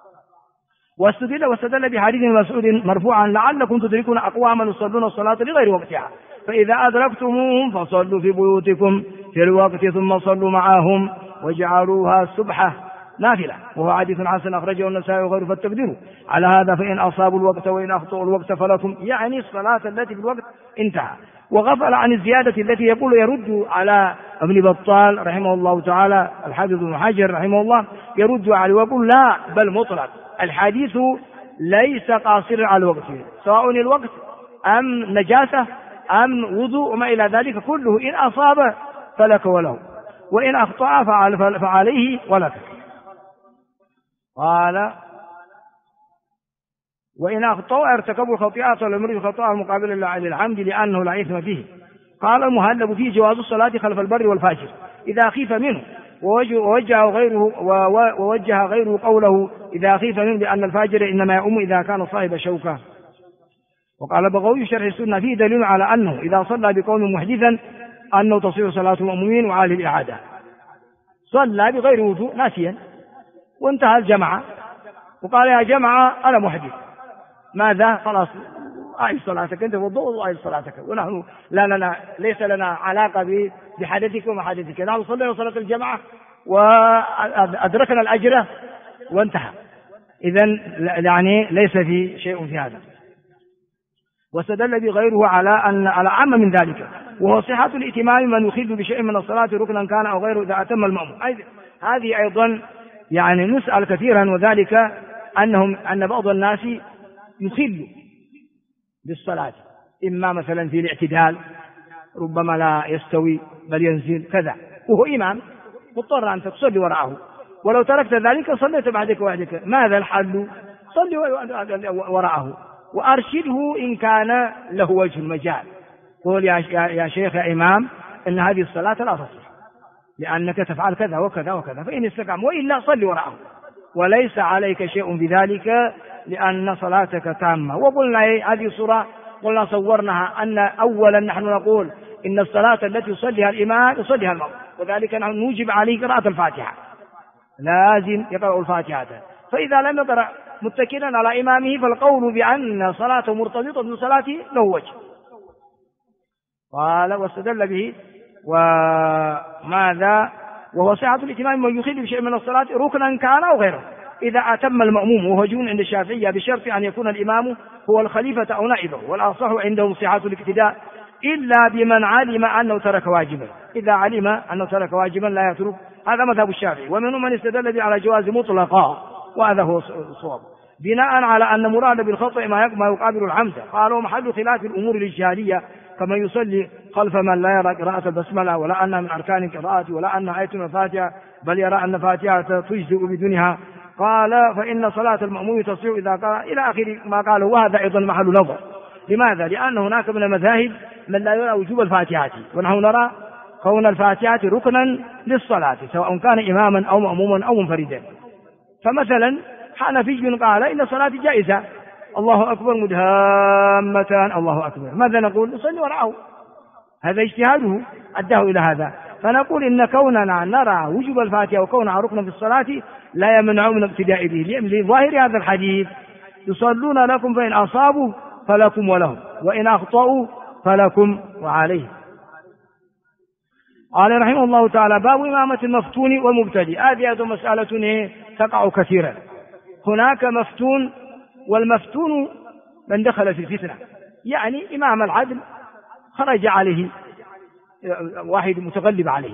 واستدل بحديث مسعود مرفوعا: لعلكم تدركون أقواما يصلون الصلاة لغير وقتها، فإذا أدركتموهم فصلوا في بيوتكم في الوقت ثم صلوا معهم وجعلوها سبحة نافلة. وهو حديث حسن أخرجه النسائي وغيره. فالتقدير على هذا: فإن أصابوا الوقت وإن أخطأوا الوقت فلكم، يعني الصلاة التي في الوقت انتهى. وغفل عن الزيادة التي يقول يرد على ابن بطال رحمه الله تعالى، الحافظ ابن حجر رحمه الله يرد عليه ويقول: لا، بل مطلق الحديث ليس قاصرا على الوقت، سواء الوقت أم نجاسة أم وضوء وما إلى ذلك كله، إن أصاب فلك وله، وإن أخطأ فعليه ولك. قال: وإن أخطأوا ارتكبوا الخطيئة والأمر الخطأ المقابل للعمد لأنه لا إثم فيه. قال المهلب: فيه جواز الصلاة خلف البر والفاجر إذا خيف منه، ووجه غيره قوله إذا خيف منه بأن الفاجر إنما يؤم إذا كان صاحب شوكة. وقال بغوي شرح السنة: فيه دليل على أنه إذا صلى بقوم محدثا أنه تصير صلاة المؤمنين وعليه الإعادة. صلى بغير وضوء ناسيا وانتهى الجماعة وقال: يا جماعة أنا محدث، ماذا؟ خلاص أعيد صلاتك، أنت وضوء وأعيد صلاتك، ونحن ليس لنا علاقة بحدثك وما حدثك، نحن صلينا صلاة الجماعة وأدركنا الأجر وانتهى. إذن يعني ليس في شيء في هذا. واستدل بغيره على عام من ذلك، وهو صحة الائتمام من يخل بشيء من الصلاة ركنا كان أو غيره إذا أتم المأموم. هذه أيضا يعني نسأل كثيرا، وذلك أن بعض الناس يخل بالصلاة، إما مثلا في الاعتدال ربما لا يستوي بل ينزل كذا، وهو إمام مضطر أن تصلي وراءه، ولو تركت ذلك صليت بعدك وحدك، ماذا الحل؟ صلي وراءه وأرشده إن كان له وجه المجال، قول يا شيخ يا إمام إن هذه الصلاة لا تصح لأنك تفعل كذا وكذا وكذا، فإن استقام، وإلا صلي وراءه وليس عليك شيء بذلك لأن صلاتك تامة. وقلنا هذه صورة قلنا صورناها أن أولا نحن نقول إن الصلاة التي يصليها الإمام يصليها المأموم، وذلك نحن نوجب عليه قراءة الفاتحة، لازم يقرأ الفاتحة، فإذا لم يقرأ متكلا على إمامه فالقول بأن صلاته مرتبطة بصلاته له وجه. قال: واستدل به وماذا؟ وهو صحة الائتمام من يخل بشيء من الصلاة ركنا كان أو غيره إذا أتم المأموم، وهو جون عند الشافعية بشرط أن يكون الإمام هو الخليفة أو نائبه، والأصح عندهم صحة الاقتداء إلا بمن علم أنه ترك واجبا، إذا علم أنه ترك واجبا لا يترك، هذا مذهب الشافعي. ومنهم من استدل به على جواز مطلقا، وهذا هو الصواب، بناء على أن مراد بالخطأ ما يقابل العمد. قالوا محل خلاف الأمور الاجتهادية كما يصلي خلف من لا يرى قراءة البسملة ولا أنها من أركان القراءة ولا أنها آية من الفاتحة، بل يرى أن الفاتحة تجزئ بدونها. قال: فإن صلاة المأموم تصح إذا قرأ إلى آخر ما قاله، وهذا أيضا محل نظر. لماذا؟ لأن هناك من المذاهب من لا يرى وجوب الفاتحة، ونحن نرى كون الفاتحة ركنا للصلاة سواء كان إماما أو مأموما أو منفردا. فمثلا حنفي قال إن الصلاة جائزة، الله أكبر مدهامتان الله أكبر، ماذا نقول؟ نصلي وراءه، هذا اجتهاده أداه إلى هذا. فنقول إن كوننا نرى وجوب الفاتحة وكونها ركنا في الصلاة لا يمنع من اقتداء به، لظاهر هذا الحديث: يصلون لكم فإن أصابوا فلكم ولهم وإن أخطأوا فلكم وعليه. قال رحمه الله تعالى: باب إمامة المفتون والمبتدئ. هذه مسألة تقع كثيرا. هناك مفتون، والمفتون من دخل في الفتنة، يعني إمام العدل خرج عليه واحد متغلب عليه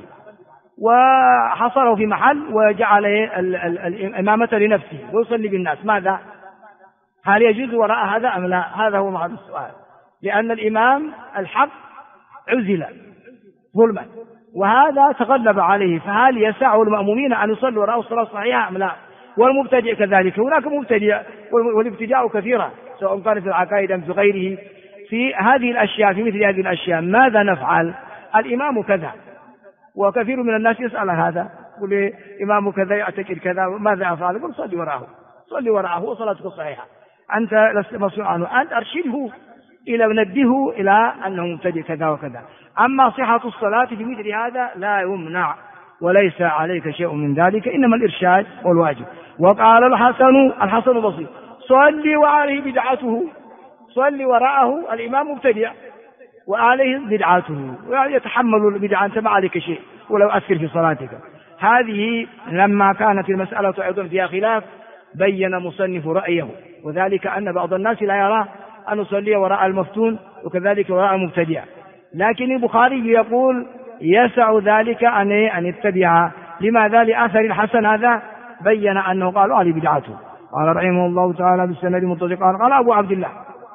وحصره في محل وجعل الإمامة لنفسه ويصلي بالناس، ماذا؟ هل يجوز وراء هذا أم لا؟ هذا هو محل السؤال، لأن الإمام الحق عزل ظلما وهذا تغلب عليه، فهل يسع المأمومين أن يصلوا وراءه الصلاة صحيحة أم لا؟ والمبتدئ كذلك، هناك مبتدئ، والابتداء كثيرة سواء كان في العقائد أم في غيره. في هذه الأشياء، في مثل هذه الأشياء ماذا نفعل؟ الإمام كذا، وكثير من الناس يسأل هذا، يقول إمام كذا يعتقد كذا، ماذا أفعل؟ يقول صلي وراءه، صلي وراءه وصلاتك صحيحة، أنت لست مسؤول عنه، أنت أرشده إلى نبهه إلى أنه مبتدئ كذا وكذا. أما صحة الصلاة في مثل هذا لا يمنع وليس عليك شيء من ذلك، إنما الإرشاد والواجب. وقال الحسن البصري: صلي وعليه بدعته، صلي وراءه الإمام مبتدئ وعليه بدعته، يتحمل البدعة، أنت ما عليك شيء ولو أثر في صلاتك. هذه لما كانت المسألة أيضا فيها خلاف بين مصنف رأيه، وذلك أن بعض الناس لا يرى أن نصلي وراء المفتون وكذلك وراء المبتدئ، لكن البخاري يقول يسع ذلك أن يتبع. لماذا؟ لأثر الحسن هذا بين أنه قال علي بدعته. قال رحمه الله تعالى بالسند متصل قال أبو عبد الله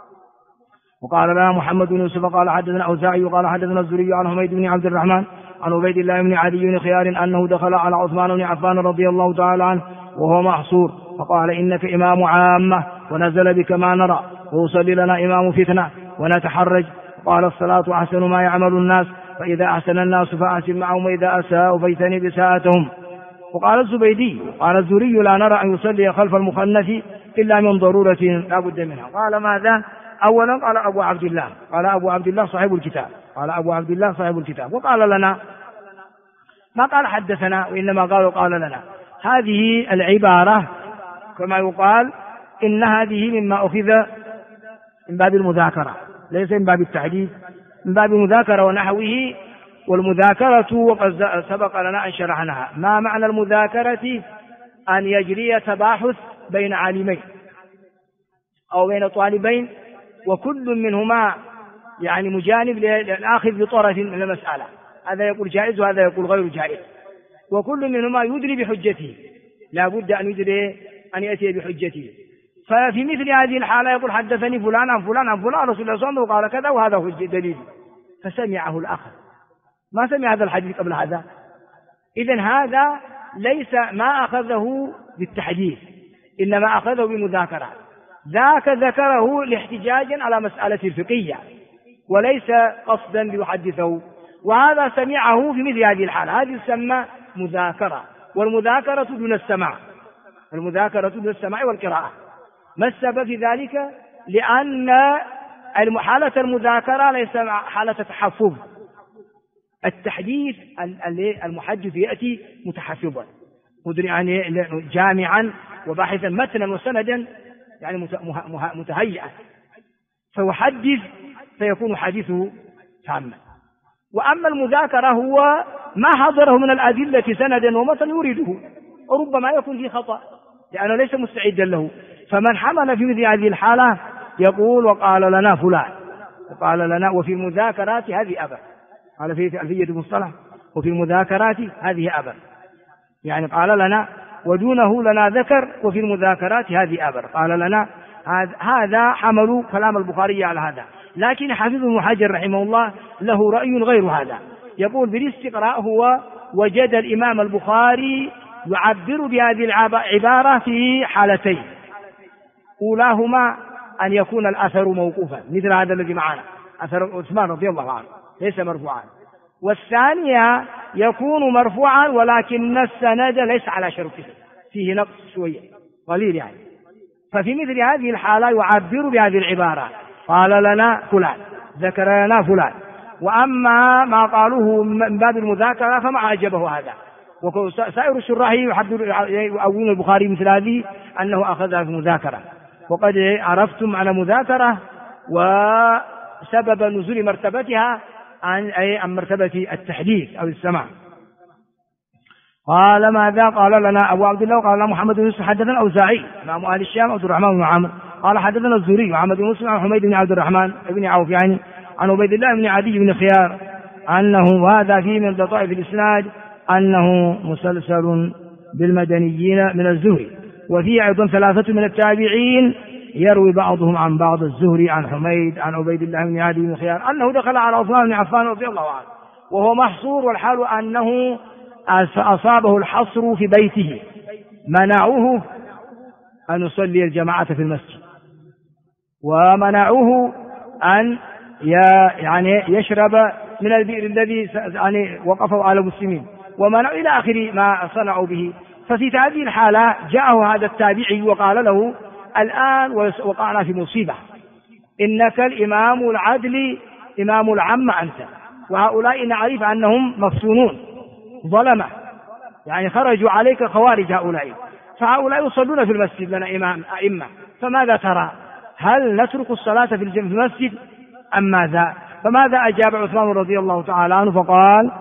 وقال لنا محمد بن يوسف قال حدثنا أوزاعي وقال حدثنا الزهري عن حميد بن عبد الرحمن عن عبيد الله بن علي بن خيار أنه دخل على عثمان بن عفان رضي الله تعالى عنه وهو محصور، فقال: إنك إمام عامة ونزل بك ما نرى، ويصلي لنا إمام فتنة ونتحرج. قال: الصلاة أحسن ما يعمل الناس، فإذا أحسن الناس فأحسن معهم، وإذا أساءوا فاجتنب إساءتهم. وقال الزبيدي قال الزهري: لا نرى أن يصلي خلف المخنث إلا من ضرورة لا بد منها. قال: ماذا؟ أولا قال أبو عبد الله، قال أبو عبد الله صاحب الكتاب، قال أبو عبد الله صاحب الكتاب. وقال لنا، ما قال حدثنا، وإنما قال لنا. هذه العبارة كما يقال إن هذه مما أخذ من باب المذاكرة، ليس من باب التحديث، من باب المذاكرة ونحوه. والمذاكرة وقد سبق لنا أن شرحناها. ما معنى المذاكرة؟ أن يجري تباحث بين عالمين أو بين طالبين، وكل منهما يعني مجانب للآخذ بطرف من المسألة، هذا يقول جائز وهذا يقول غير جائز، وكل منهما يدري بحجته، لا بد أن يدري أن يأتي بحجته. ففي مثل هذه الحالة يقول: حدثني فلان عن فلان عن فلان رسول الله صلى الله عليه وسلم وقال كذا وهذا هو الدليل، فسمعه الآخر، ما سمع هذا الحديث قبل هذا. إذن هذا ليس ما أخذه بالتحديث، إنما أخذه بمذاكرة، ذاك ذكره لاحتجاج على مسألة الفقهية وليس قصدا ليحدثه، وهذا سمعه في مثل هذه الحالة، هذه تسمى مذاكرة. والمذاكرة دون السماع، المذاكرة دون السماع والقراءة. ما السبب في ذلك؟ لأن حالة المذاكرة ليس حالة تحفظ. التحديث المحدث يأتي متحفظا يعني جامعا وباحثا متنا وسندا، يعني متهيئا، فيحدث فيكون حديثه تاما. وأما المذاكرة هو ما حضره من الأدلة سندا ومتن يريده، وربما يكون فيه خطأ لأنه ليس مستعدا له. فمن حمل في مثل هذه الحالة يقول: وقال لنا فلان وقال لنا. وفي المذاكرات هذه أبا، قال في ألفية المصطلح: وفي المذاكرات هذه أبا، يعني قال لنا ودونه لنا ذكر، وفي المذاكرات هذه أبا قال لنا. هذا حملوا كلام البخاري على هذا. لكن حافظ ابن حجر رحمه الله له رأي غير هذا، يقول بالاستقراء هو وجد الإمام البخاري يعبر بهذه العبارة في حالتين: أولاهما أن يكون الأثر موقوفا مثل هذا الذي معنا، أثر عثمان رضي الله عنه ليس مرفوعا، والثانية يكون مرفوعا ولكن السند ليس على شرطه، فيه نقص شوية قليل يعني. ففي مثل هذه الحالة يعبر بهذه العبارة: قال لنا فلان، ذكر لنا فلان. وأما ما قالوه من باب المذاكرة فما عجبه هذا. وسائر الشراح يؤولون البخاري مثل هذه أنه أخذها في المذاكرة. وقد عرفتم على مذاكرة وسبب نزول مرتبتها عن مرتبة التحديث أو السماع. قال ماذا؟ قال لنا أبو عبد الله قال لنا محمد بن يوسف حدثنا الأوزاعي إمام أهل الشام عبد الرحمن بن عامر قال حدثنا الزهري محمد بن مسلم عن حميد بن عبد الرحمن بن عوف يعني عن عبيد الله بن عدي بن خيار أنه وهذا فيه من لطائف الإسناد أنه مسلسل بالمدنيين من الزهري، وفيه أيضا 3 من التابعين يروي بعضهم عن بعض الزهري عن حميد عن عبيد الله بن عدي بن خيار أنه دخل على عثمان بن عفان رضي الله عنه وهو محصور، والحال أنه أصابه الحصر في بيته، منعوه أن يصلي الجماعة في المسجد، ومنعوه أن يعني يشرب من البئر الذي يعني وقفوا على المسلمين، ومنعوا إلى آخر ما صنعوا به. ففي هذه الحالة جاءه هذا التابعي وقال له الآن وقعنا في مصيبة، إنك الإمام العدل إمام العامة أنت، وهؤلاء نعرف أنهم مفتونون ظلمة، يعني خرجوا عليك خوارج هؤلاء، فهؤلاء يصلون في المسجد لنا أئمة، فماذا ترى؟ هل نترك الصلاة في المسجد أم ماذا؟ فماذا أجاب عثمان رضي الله تعالى عنه؟ فقال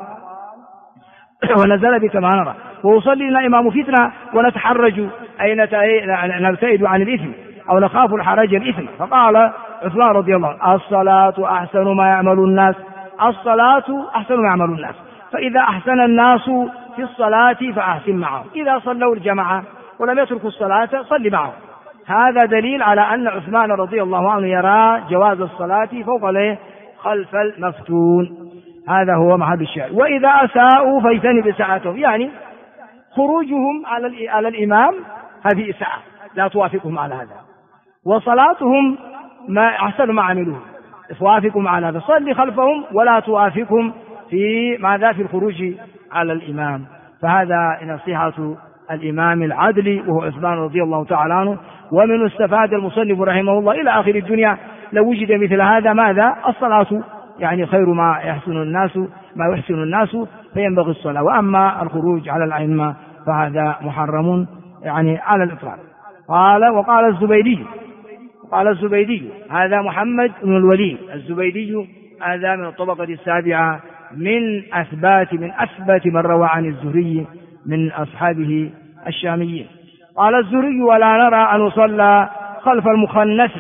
ونزل بك ما نرى ويصلي لنا إمام فتنة ونتحرج أي نبتعد عن الإثم أو نخاف الحرج الإثم. فقال عثمان رضي الله عنه الصلاة أحسن ما يعمل الناس، الصلاة أحسن ما يعمل الناس، فإذا أحسن الناس في الصلاة فأحسن معهم، إذا صلوا الجماعة ولم يتركوا الصلاة صل معهم. هذا دليل على أن عثمان رضي الله عنه يرى جواز الصلاة فوق خلف المفتون، هذا هو محل الشاهد. وإذا أساءوا فاجتنب إساءتهم، يعني خروجهم على الإمام هذه إساءة لا توافقهم على هذا، وصلاتهم ما أحسن ما عملوه توافقهم على هذا، صلي خلفهم ولا توافقهم في ماذا؟ في الخروج على الإمام. فهذا نصيحة الإمام العدل وهو عثمان رضي الله تعالى عنه. ومن استفاد المصنف رحمه الله إلى آخر الدنيا لو وجد مثل هذا ماذا؟ الصلاة، يعني خير ما يحسن الناس فينبغي الصلاة، وأما الخروج على الأئمة فهذا محرم يعني على الإطلاق. وقال الزبيدي هذا محمد بن الوليد الزبيدي، هذا من الطبقة السابعة من أثبات من روى عن الزهري من أصحابه الشاميين. قال الزهري ولا نرى أن يصلى خلف المخنث.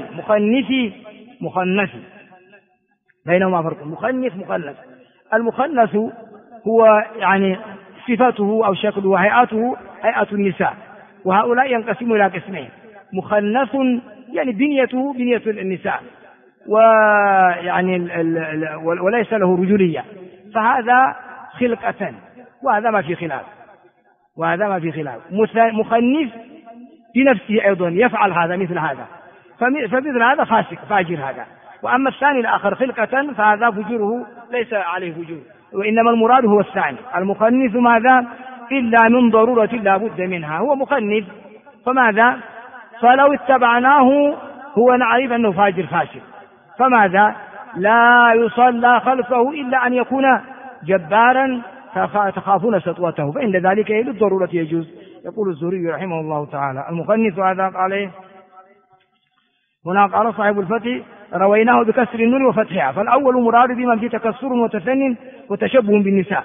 بينهما فرق، مخنث. المخنث هو يعني صفته أو شكله وهيئته هيئة النساء، وهؤلاء ينقسموا إلى قسمين، مخنث يعني بنيته بنية النساء، ويعني وليس له رجولية، فهذا خلقة، وهذا ما في خلاف. مخنث بنفسه أيضا يفعل هذا مثل هذا، فمثل هذا فاسق فاجر هذا. وأما الثاني الآخر خلقة فهذا فجوره ليس عليه فجور، وإنما المراد هو الثاني المخنث. ماذا؟ إلا من ضرورة لا بد منها، هو مخنث، فماذا؟ فلو اتبعناه هو نعرف أنه فاجر فاسق، فماذا؟ لا يصلى خلفه إلا أن يكون جبارا تخافون سطوته، فإن ذلك للضرورة يجوز. يقول الزهري رحمه الله تعالى المخنث هذا قال هنا قال صاحب الفتح رويناه بكسر النون وفتحها، فالأول مراد بمن في تكسر وتثنن وتشبه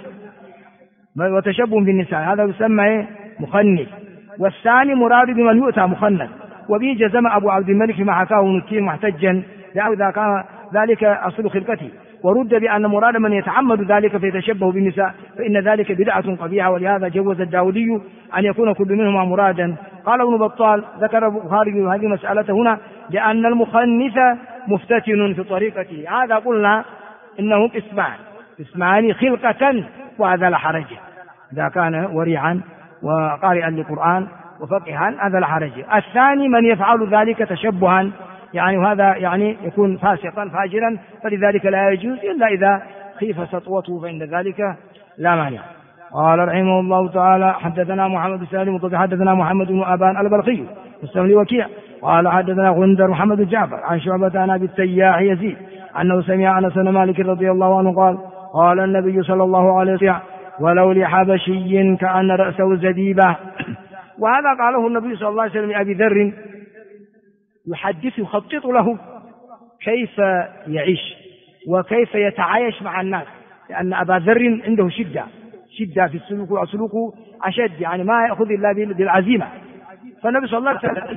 بالنساء هذا يسمى مخنث، والثاني مراد بمن يؤتى مخنث. وبه جزم أبو عبد الملك ما حكاه نكين محتجا إذا كان ذلك أصل خلقته، ورد بأن مراد من يتعمد ذلك فيتشبه بالنساء فإن ذلك بدعة قبيحة، ولهذا جوز الداودي أن يكون كل منهما مرادا. قال ابن بطال ذكر البخاري هذه المسألة هنا لأن المخنث مفتتن في طريقته، هذا قلنا إنه اسمان خلقة، وهذا لا حرج إذا كان ورعا وقارئا للقرآن وفقها، هذا لا حرج. الثاني من يفعل ذلك تشبها، يعني هذا يعني يكون فاسقا فاجرا، فلذلك لا يجوز إلا إذا خيف سطوته، فإن ذلك لا مانع. قال رحمه الله تعالى حدثنا محمد بن سالم حدثنا محمد بن أبان البلخي مستملي وكيع قال حدثنا غندر محمد بن جعفر عن شعبة عن أبي التياح يزيد أنه سمع أنس بن مالك رضي الله عنه قال النبي صلى الله عليه وسلم ولو لحبشي كأن رأسه زبيبة. وهذا قاله النبي صلى الله عليه وسلم لأبي ذر يخطط له كيف يعيش وكيف يتعايش مع الناس، لأن أبا ذر عنده شدة في السلوك، وسلوكه أشد، يعني ما يأخذ إلا بالعزيمة. فالنبي صلى الله عليه وسلم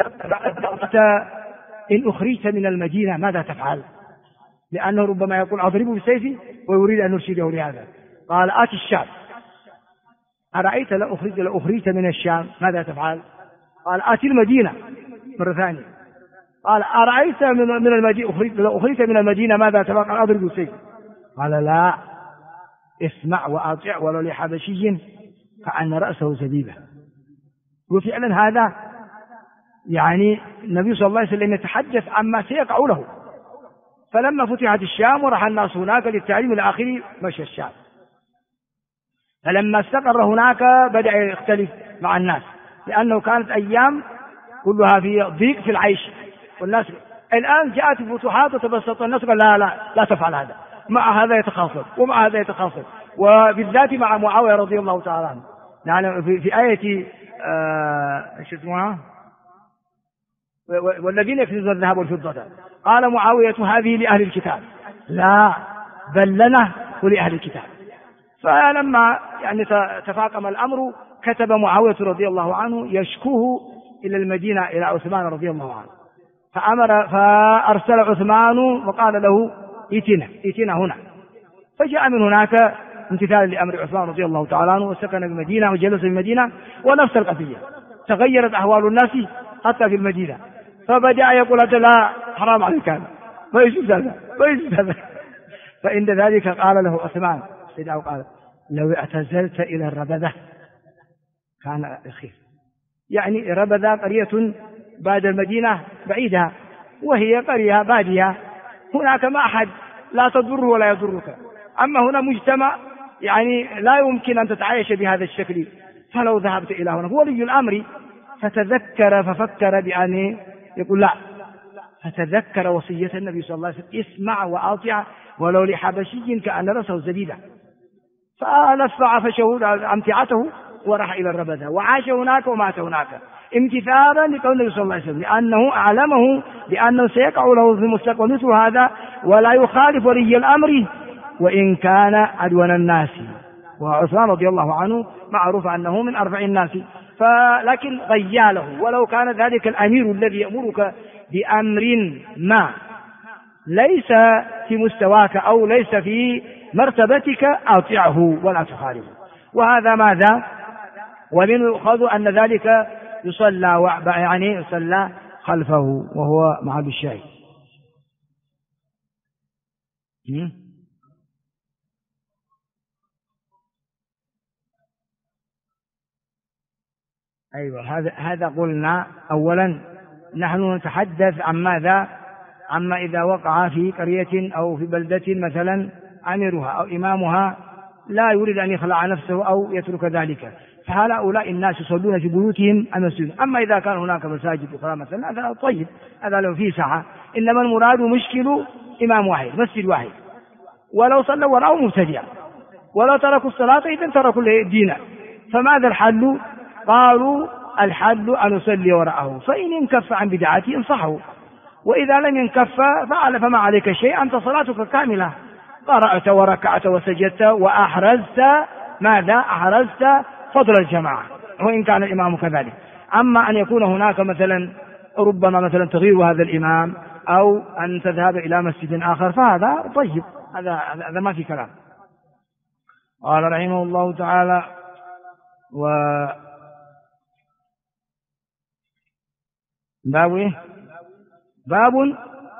إن أخرجت من المدينة ماذا تفعل؟ لأنه ربما يقول أضربه بسيفي ويريد أن يرشده لهذا. قال آتي الشام، أرأيت لو أخرجت من الشام ماذا تفعل؟ قال آتي المدينة مرة ثانية. قال أرأيت من المدينة لو أخرجت من المدينة ماذا تفعل؟ قال أضربه بسيفي. قال لا، اسمع وأطع ولو لحبشي كأن رأسه زبيبة. وفعلا هذا يعني النبي صلى الله عليه وسلم يتحدث عما سيقع له. فلما فتحت الشام ورح الناس هناك للتعليم الآخر مشى الشام. فلما استقر هناك بدأ يختلف مع الناس، لأنه كانت أيام كلها في ضيق في العيش والناس. الآن جاءت الفتوحات وتبسط الناس، قال لا تفعل هذا، مع هذا يتخاصم ومع هذا يتخاصم، وبالذات مع معاوية رضي الله تعالى عنه. يعني في آية ايش اسمها والذين يكنزون الذهب والفضة، قال معاوية هذه لأهل الكتاب، لا بل لنا ولأهل الكتاب. فلما يعني تفاقم الأمر كتب معاوية رضي الله عنه يشكوه إلى المدينة إلى عثمان رضي الله عنه، فأرسل عثمان وقال له ائتنا هنا. فجاء من هناك امتثالا لأمر عثمان رضي الله تعالى عنه، وسكن بالمدينة وجلس في المدينة. ونفس القضية تغيرت أحوال الناس حتى في المدينة، فبدأ يقول لا حرام عليك هذا، ما يجوز هذا. فعند ذلك قال له عثمان قال لو اعتزلت إلى الربذة كان خير. يعني ربذة قرية بعد المدينة بعيدة، وهي قرية بادية، هناك ما أحد لا تضره ولا يضرك. أما هنا مجتمع يعني لا يمكن أن تتعايش بهذا الشكل. فلو ذهبت إلى هنا هو ولي الأمر ففكر بأن يقول لا، فتذكر وصية النبي صلى الله عليه وسلم اسمع وأطع ولو لحبشي كأن رأسه زبيبة. فلفع فشهود أمتعته وراح إلى الربذة وعاش هناك ومات هناك امتثالا لقول النبي صلى الله عليه وسلم، لأنه أعلمه بأنه سيقع له في المستقبل مثل هذا، ولا يخالف ولي الأمر وإن كان أدون الناس. وعثمان رضي الله عنه معروف أنه من 40 الناس، لكن غياله. ولو كان ذلك الأمير الذي يأمرك بأمر ما ليس في مستواك أو ليس في مرتبتك أطيعه ولا تخالفه. وهذا ماذا؟ ومنه يؤخذ أن ذلك يصلى خلفه، وهو محل الشاهد. أيوة، هذا قلنا أولا نحن نتحدث عن ماذا؟ عما إذا وقع في قرية أو في بلدة مثلا أميرها أو إمامها لا يريد أن يخلع نفسه أو يترك ذلك، فهؤلاء الناس يصلون في بيوتهم أم يسجدون. أما إذا كان هناك مساجد أخرى مثلا هذا طيب، هذا لو فيه سعة. إنما المراد مشكل إمام واحد، مسجد واحد، ولو صلوا وراءه مبتدعا، ولو تركوا الصلاة إذن تركوا الدين. فماذا الحل؟ قالوا الحل أن نصلي وراءه، فإن انكف عن بدعته انصحه، وإذا لم ينكف فما عليك شيء، أنت صلاتك كاملة، قرأت وركعت وسجدت وأحرزت ماذا؟ أحرزت فضل الجماعة، وإن كان الإمام كذلك. أما أن يكون هناك مثلا ربما مثلا تغيير هذا الإمام أو أن تذهب إلى مسجد آخر فهذا طيب، هذا ما في كلام. قال رحمه الله تعالى: باب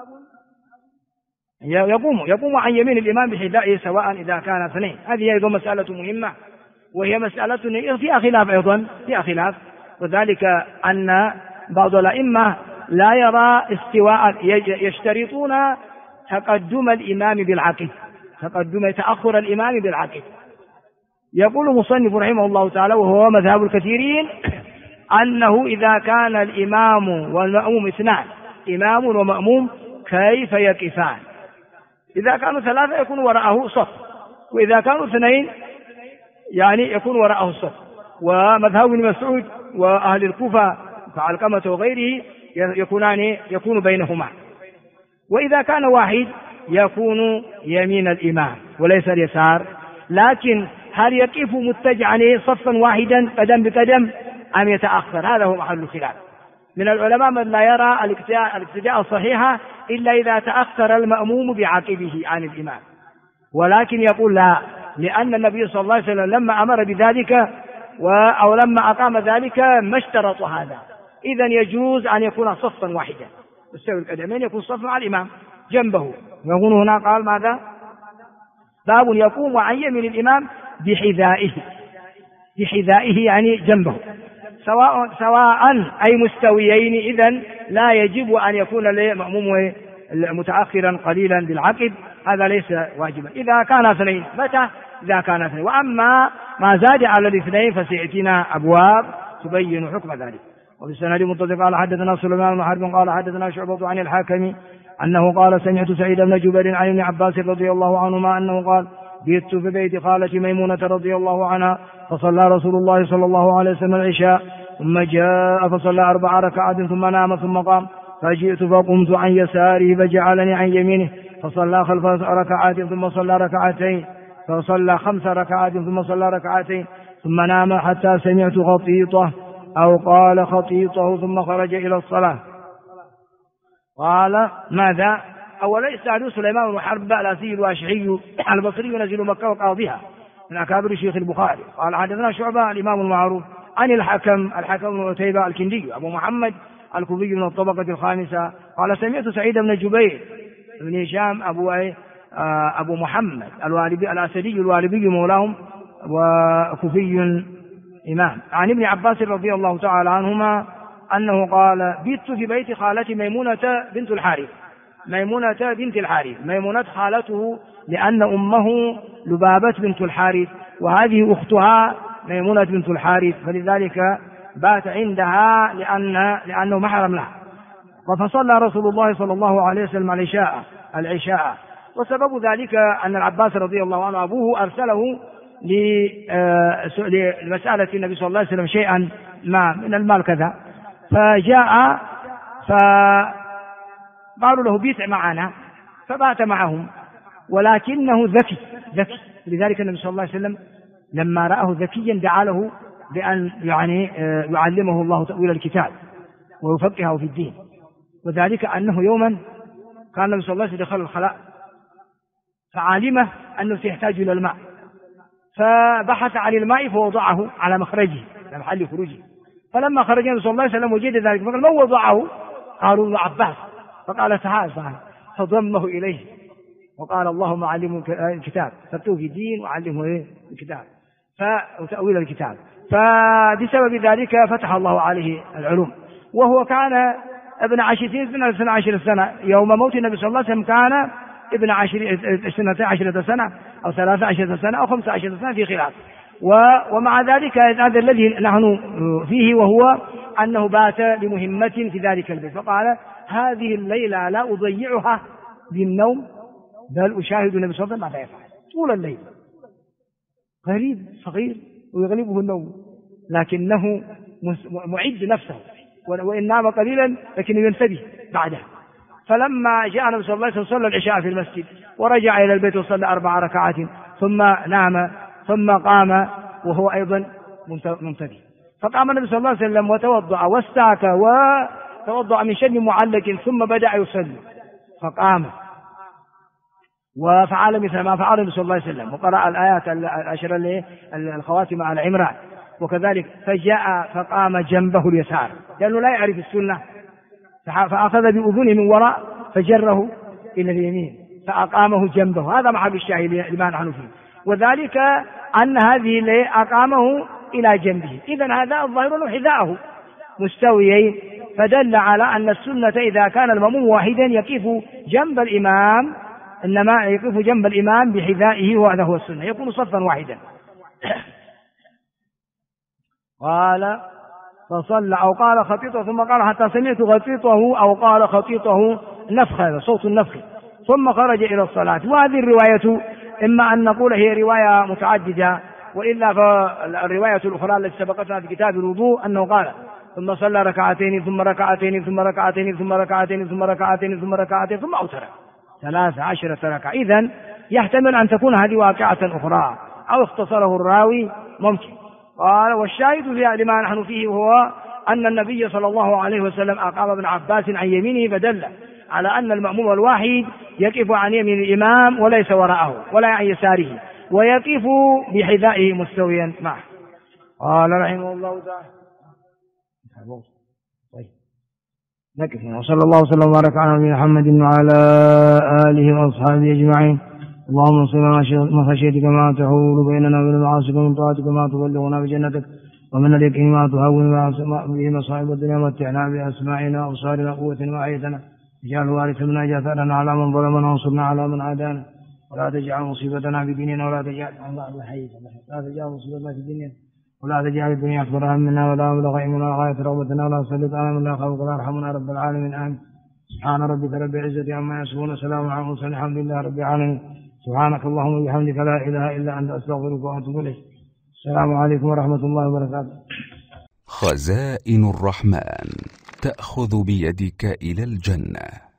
يقوم عن يمين الإمام بحذائه سواء إذا كان اثنين. هذه أيضا مسألة مهمة، وهي مسألة فيها خلاف أيضا، وذلك أن بعض الأئمة لا يرى استواء، يشترطون تقدم الإمام بالعقد، تأخر الإمام بالعقد. يقول مصنف رحمه الله تعالى وهو مذهب الكثيرين أنه إذا كان الإمام والمأموم اثنان، إمام ومأموم، كيف يقفان؟ إذا كانوا ثلاثة يكون وراءه صف، وإذا كانوا اثنين يعني يكون وراءه الصف. ومذهب ابن مسعود وأهل الكوفة كعلقمة وغيره يكون بينهما. وإذا كان واحد يكون يمين الإمام وليس اليسار، لكن هل يقف متجعا صفا واحدا قدم بقدم أم يتأخر؟ هذا هو محل الخلاف. من العلماء من لا يرى الاقتداء الصحيحة إلا إذا تأخر المأموم بعقبه عن الإمام، ولكن يقول لا، لأن النبي صلى الله عليه وسلم لما أمر بذلك أو لما أقام ذلك ما اشترط هذا، إذن يجوز أن يكون صفا واحدا مستوي القدمين، يكون صفا مع الإمام جنبه. يقول هنا قال ماذا؟ باب يقوم عن يمين الإمام بحذائه يعني جنبه، سواء أي مستويين، إذن لا يجب أن يكون المأموم متأخرا قليلا بالعقب، هذا ليس واجبا إذا كان اثنين. متى؟ إذا كان اثنين. وأما ما زاد على الاثنين فسيأتينا أبواب تبين حكم ذلك. وبالسند متصل قال حدثنا سليمان بن حرب قال حدثنا شعبة عن الحاكم أنه قال سمعت سعيد بن جبير عن ابن عباس رضي الله عنهما أنه قال بيت في بيت خالتي ميمونة رضي الله عنها فصلى رسول الله صلى الله عليه وسلم العشاء ثم جاء فصلى 4 ركعات ثم نام ثم قام فجئت فقمت عن يساره فجعلني عن يمينه فصلى خلف ركعات ثم صلى ركعتين فصلى 5 ركعات ثم صلى ركعتين ثم نام حتى سمعت خطيطه أو قال خطيطه ثم خرج إلى الصلاة. قال ماذا؟ أولا يستعد سليمان بن حرب الأسي الواشعي البصري ينزل مكة وقاضيها من أكابر شيخ البخاري. قال حدثنا شعبة الإمام المعروف عن الحكم بن عتيبة الكندي أبو محمد الكوفي من الطبقة الخامسة قال سمعت سعيد بن جبير بن هشام أبو محمد الوالبي الأسدي الوالبي مولاهم وكوفي إمام عن ابن عباس رضي الله تعالى عنهما أنه قال بيت في بيت خالتي ميمونة بنت الحارث. ميمونة خالته لأن أمه لبابة بنت الحارث وهذه أختها ميمونة بنت الحارث، فلذلك بات عندها لأنه محرم لها. فصلى رسول الله صلى الله عليه وسلم العشاء، وسبب ذلك أن العباس رضي الله عنه أبوه أرسله لمسألة النبي صلى الله عليه وسلم شيئا ما من المال كذا، فجاء فقالوا له بيت معنا فبات معهم، ولكنه ذكي. لذلك النبي صلى الله عليه وسلم لما رآه ذكيا دعا له بأن يعلمه الله تأويل الكتاب ويفقهه في الدين. وذلك أنه يوما كان النبي صلى الله عليه وسلم دخل الخلاء فعلمه أنه سيحتاج إلى الماء، فبحث عن الماء فوضعه على مخرجه على محل خروجه، فلما خرج النبي صلى الله عليه وسلم وجد ذلك فقال من وضعه؟ قالوا ابن عباس، فقال تعال فضمه إليه وقال اللهم علمه الكتاب، فابتوه في الدين وعلمه الكتاب وتأويل الكتاب، فبسبب ذلك فتح الله عليه العلوم. وهو كان ابن 12 سنة يوم موت النبي صلى الله عليه وسلم، كان ابن 12 سنة أو 13 سنة أو 15 سنة في خلاف. ومع ذلك هذا الذي نحن فيه، وهو أنه بات لمهمة في ذلك البيت، فقال هذه الليلة لا أضيعها بالنوم بل أشاهد النبي صلى الله عليه وسلم ماذا يفعل طول الليل. غريب صغير ويغلبه النوم، لكنه معد نفسه، وإن نام قليلا لكنه ينتبه بعدها. فلما جاء النبي صلى الله عليه وسلم صلى العشاء في المسجد ورجع إلى البيت وصلى 4 ركعات ثم نام ثم قام وهو أيضا منتبه. فقام النبي صلى الله عليه وسلم وتوضأ واستاك وتوضأ من شن معلق ثم بدأ يصلي، فقام وفعل مثل ما فعل النبي صلى الله عليه وسلم وقرأ الآيات العشر الخواتم على عمران، وكذلك فجاء فقام جنبه اليسار لأنه لا يعرف السنة، فأخذ بأذنه من وراء فجره إلى اليمين فأقامه جنبه. هذا محل الشاهد لما نحن فيه، وذلك أن هذه أقامه إلى جنبه، إذن هذا الظاهر حذاءه مستويين، فدل على أن السنة إذا كان المأموم واحدا يقف جنب الإمام، إنما يقف جنب الإمام بحذائه، وهذا هو السنة، يكون صفا واحدا. قال فصلى أو قال خطيطه ثم قال حتى سمعت خطيطه أو قال خطيطه نفخ، هذا صوت النفخ، ثم خرج إلى الصلاة. وهذه الرواية إما أن نقول هي رواية متعددة، وإلا فالرواية الأخرى التي سبقتنا في كتاب الوضوء أنه قال ثم صلى ركعتين ثم ركعتين ثم ركعتين ثم ركعتين ثم ركعتين ثم ركعتين ثم أوتر 13 ركعة. إذن يحتمل أن تكون هذه واقعة أخرى أو اختصره الراوي ممكن. قال والشاهد لما نحن فيه وهو أن النبي صلى الله عليه وسلم أقام ابن عباس عن يمينه، فدل على أن المأموم الواحد يقف عن يمين الإمام وليس وراءه ولا عن يساره، ويقف بحذائه مستويا معه. قال رحمه الله تعالى نكفي. وصلى الله وسلم وبارك على نبينا محمد وعلى آله وأصحابه أجمعين. اللهم انصرنا من خشيتك ما تحول بيننا وبين معاصيك، ومن طاعتك ما تبلغنا بجنتك، ومن اليقين ما تهون به مصائب الدنيا، ومتعنا بأسماعنا وأبصارنا وقوتنا وأحيتنا، اجعل الوارث منا، جاثرنا على من ظلمنا وانصرنا على من عادانا، ولا تجعل مصيبتنا في ديننا، ولا تجعل مصيبتنا في ديننا، ولا تجعل الدنيا أكبر همنا ولا مبلغ علمنا ولا غاية رغبتنا، ولا تسلط علينا من لا خلق ولا يرحمنا رب العالمين. آمين. سبحان ربك رب العزة عما يصفون، وسلام على المرسلين، الحمد لله رب العالمين. سبحانك اللهم وبحمدك لا إله إلا أنت أستغفرك وأتوب إليك. السلام عليكم ورحمة الله وبركاته. خزائن الرحمن تأخذ بيدك إلى الجنة.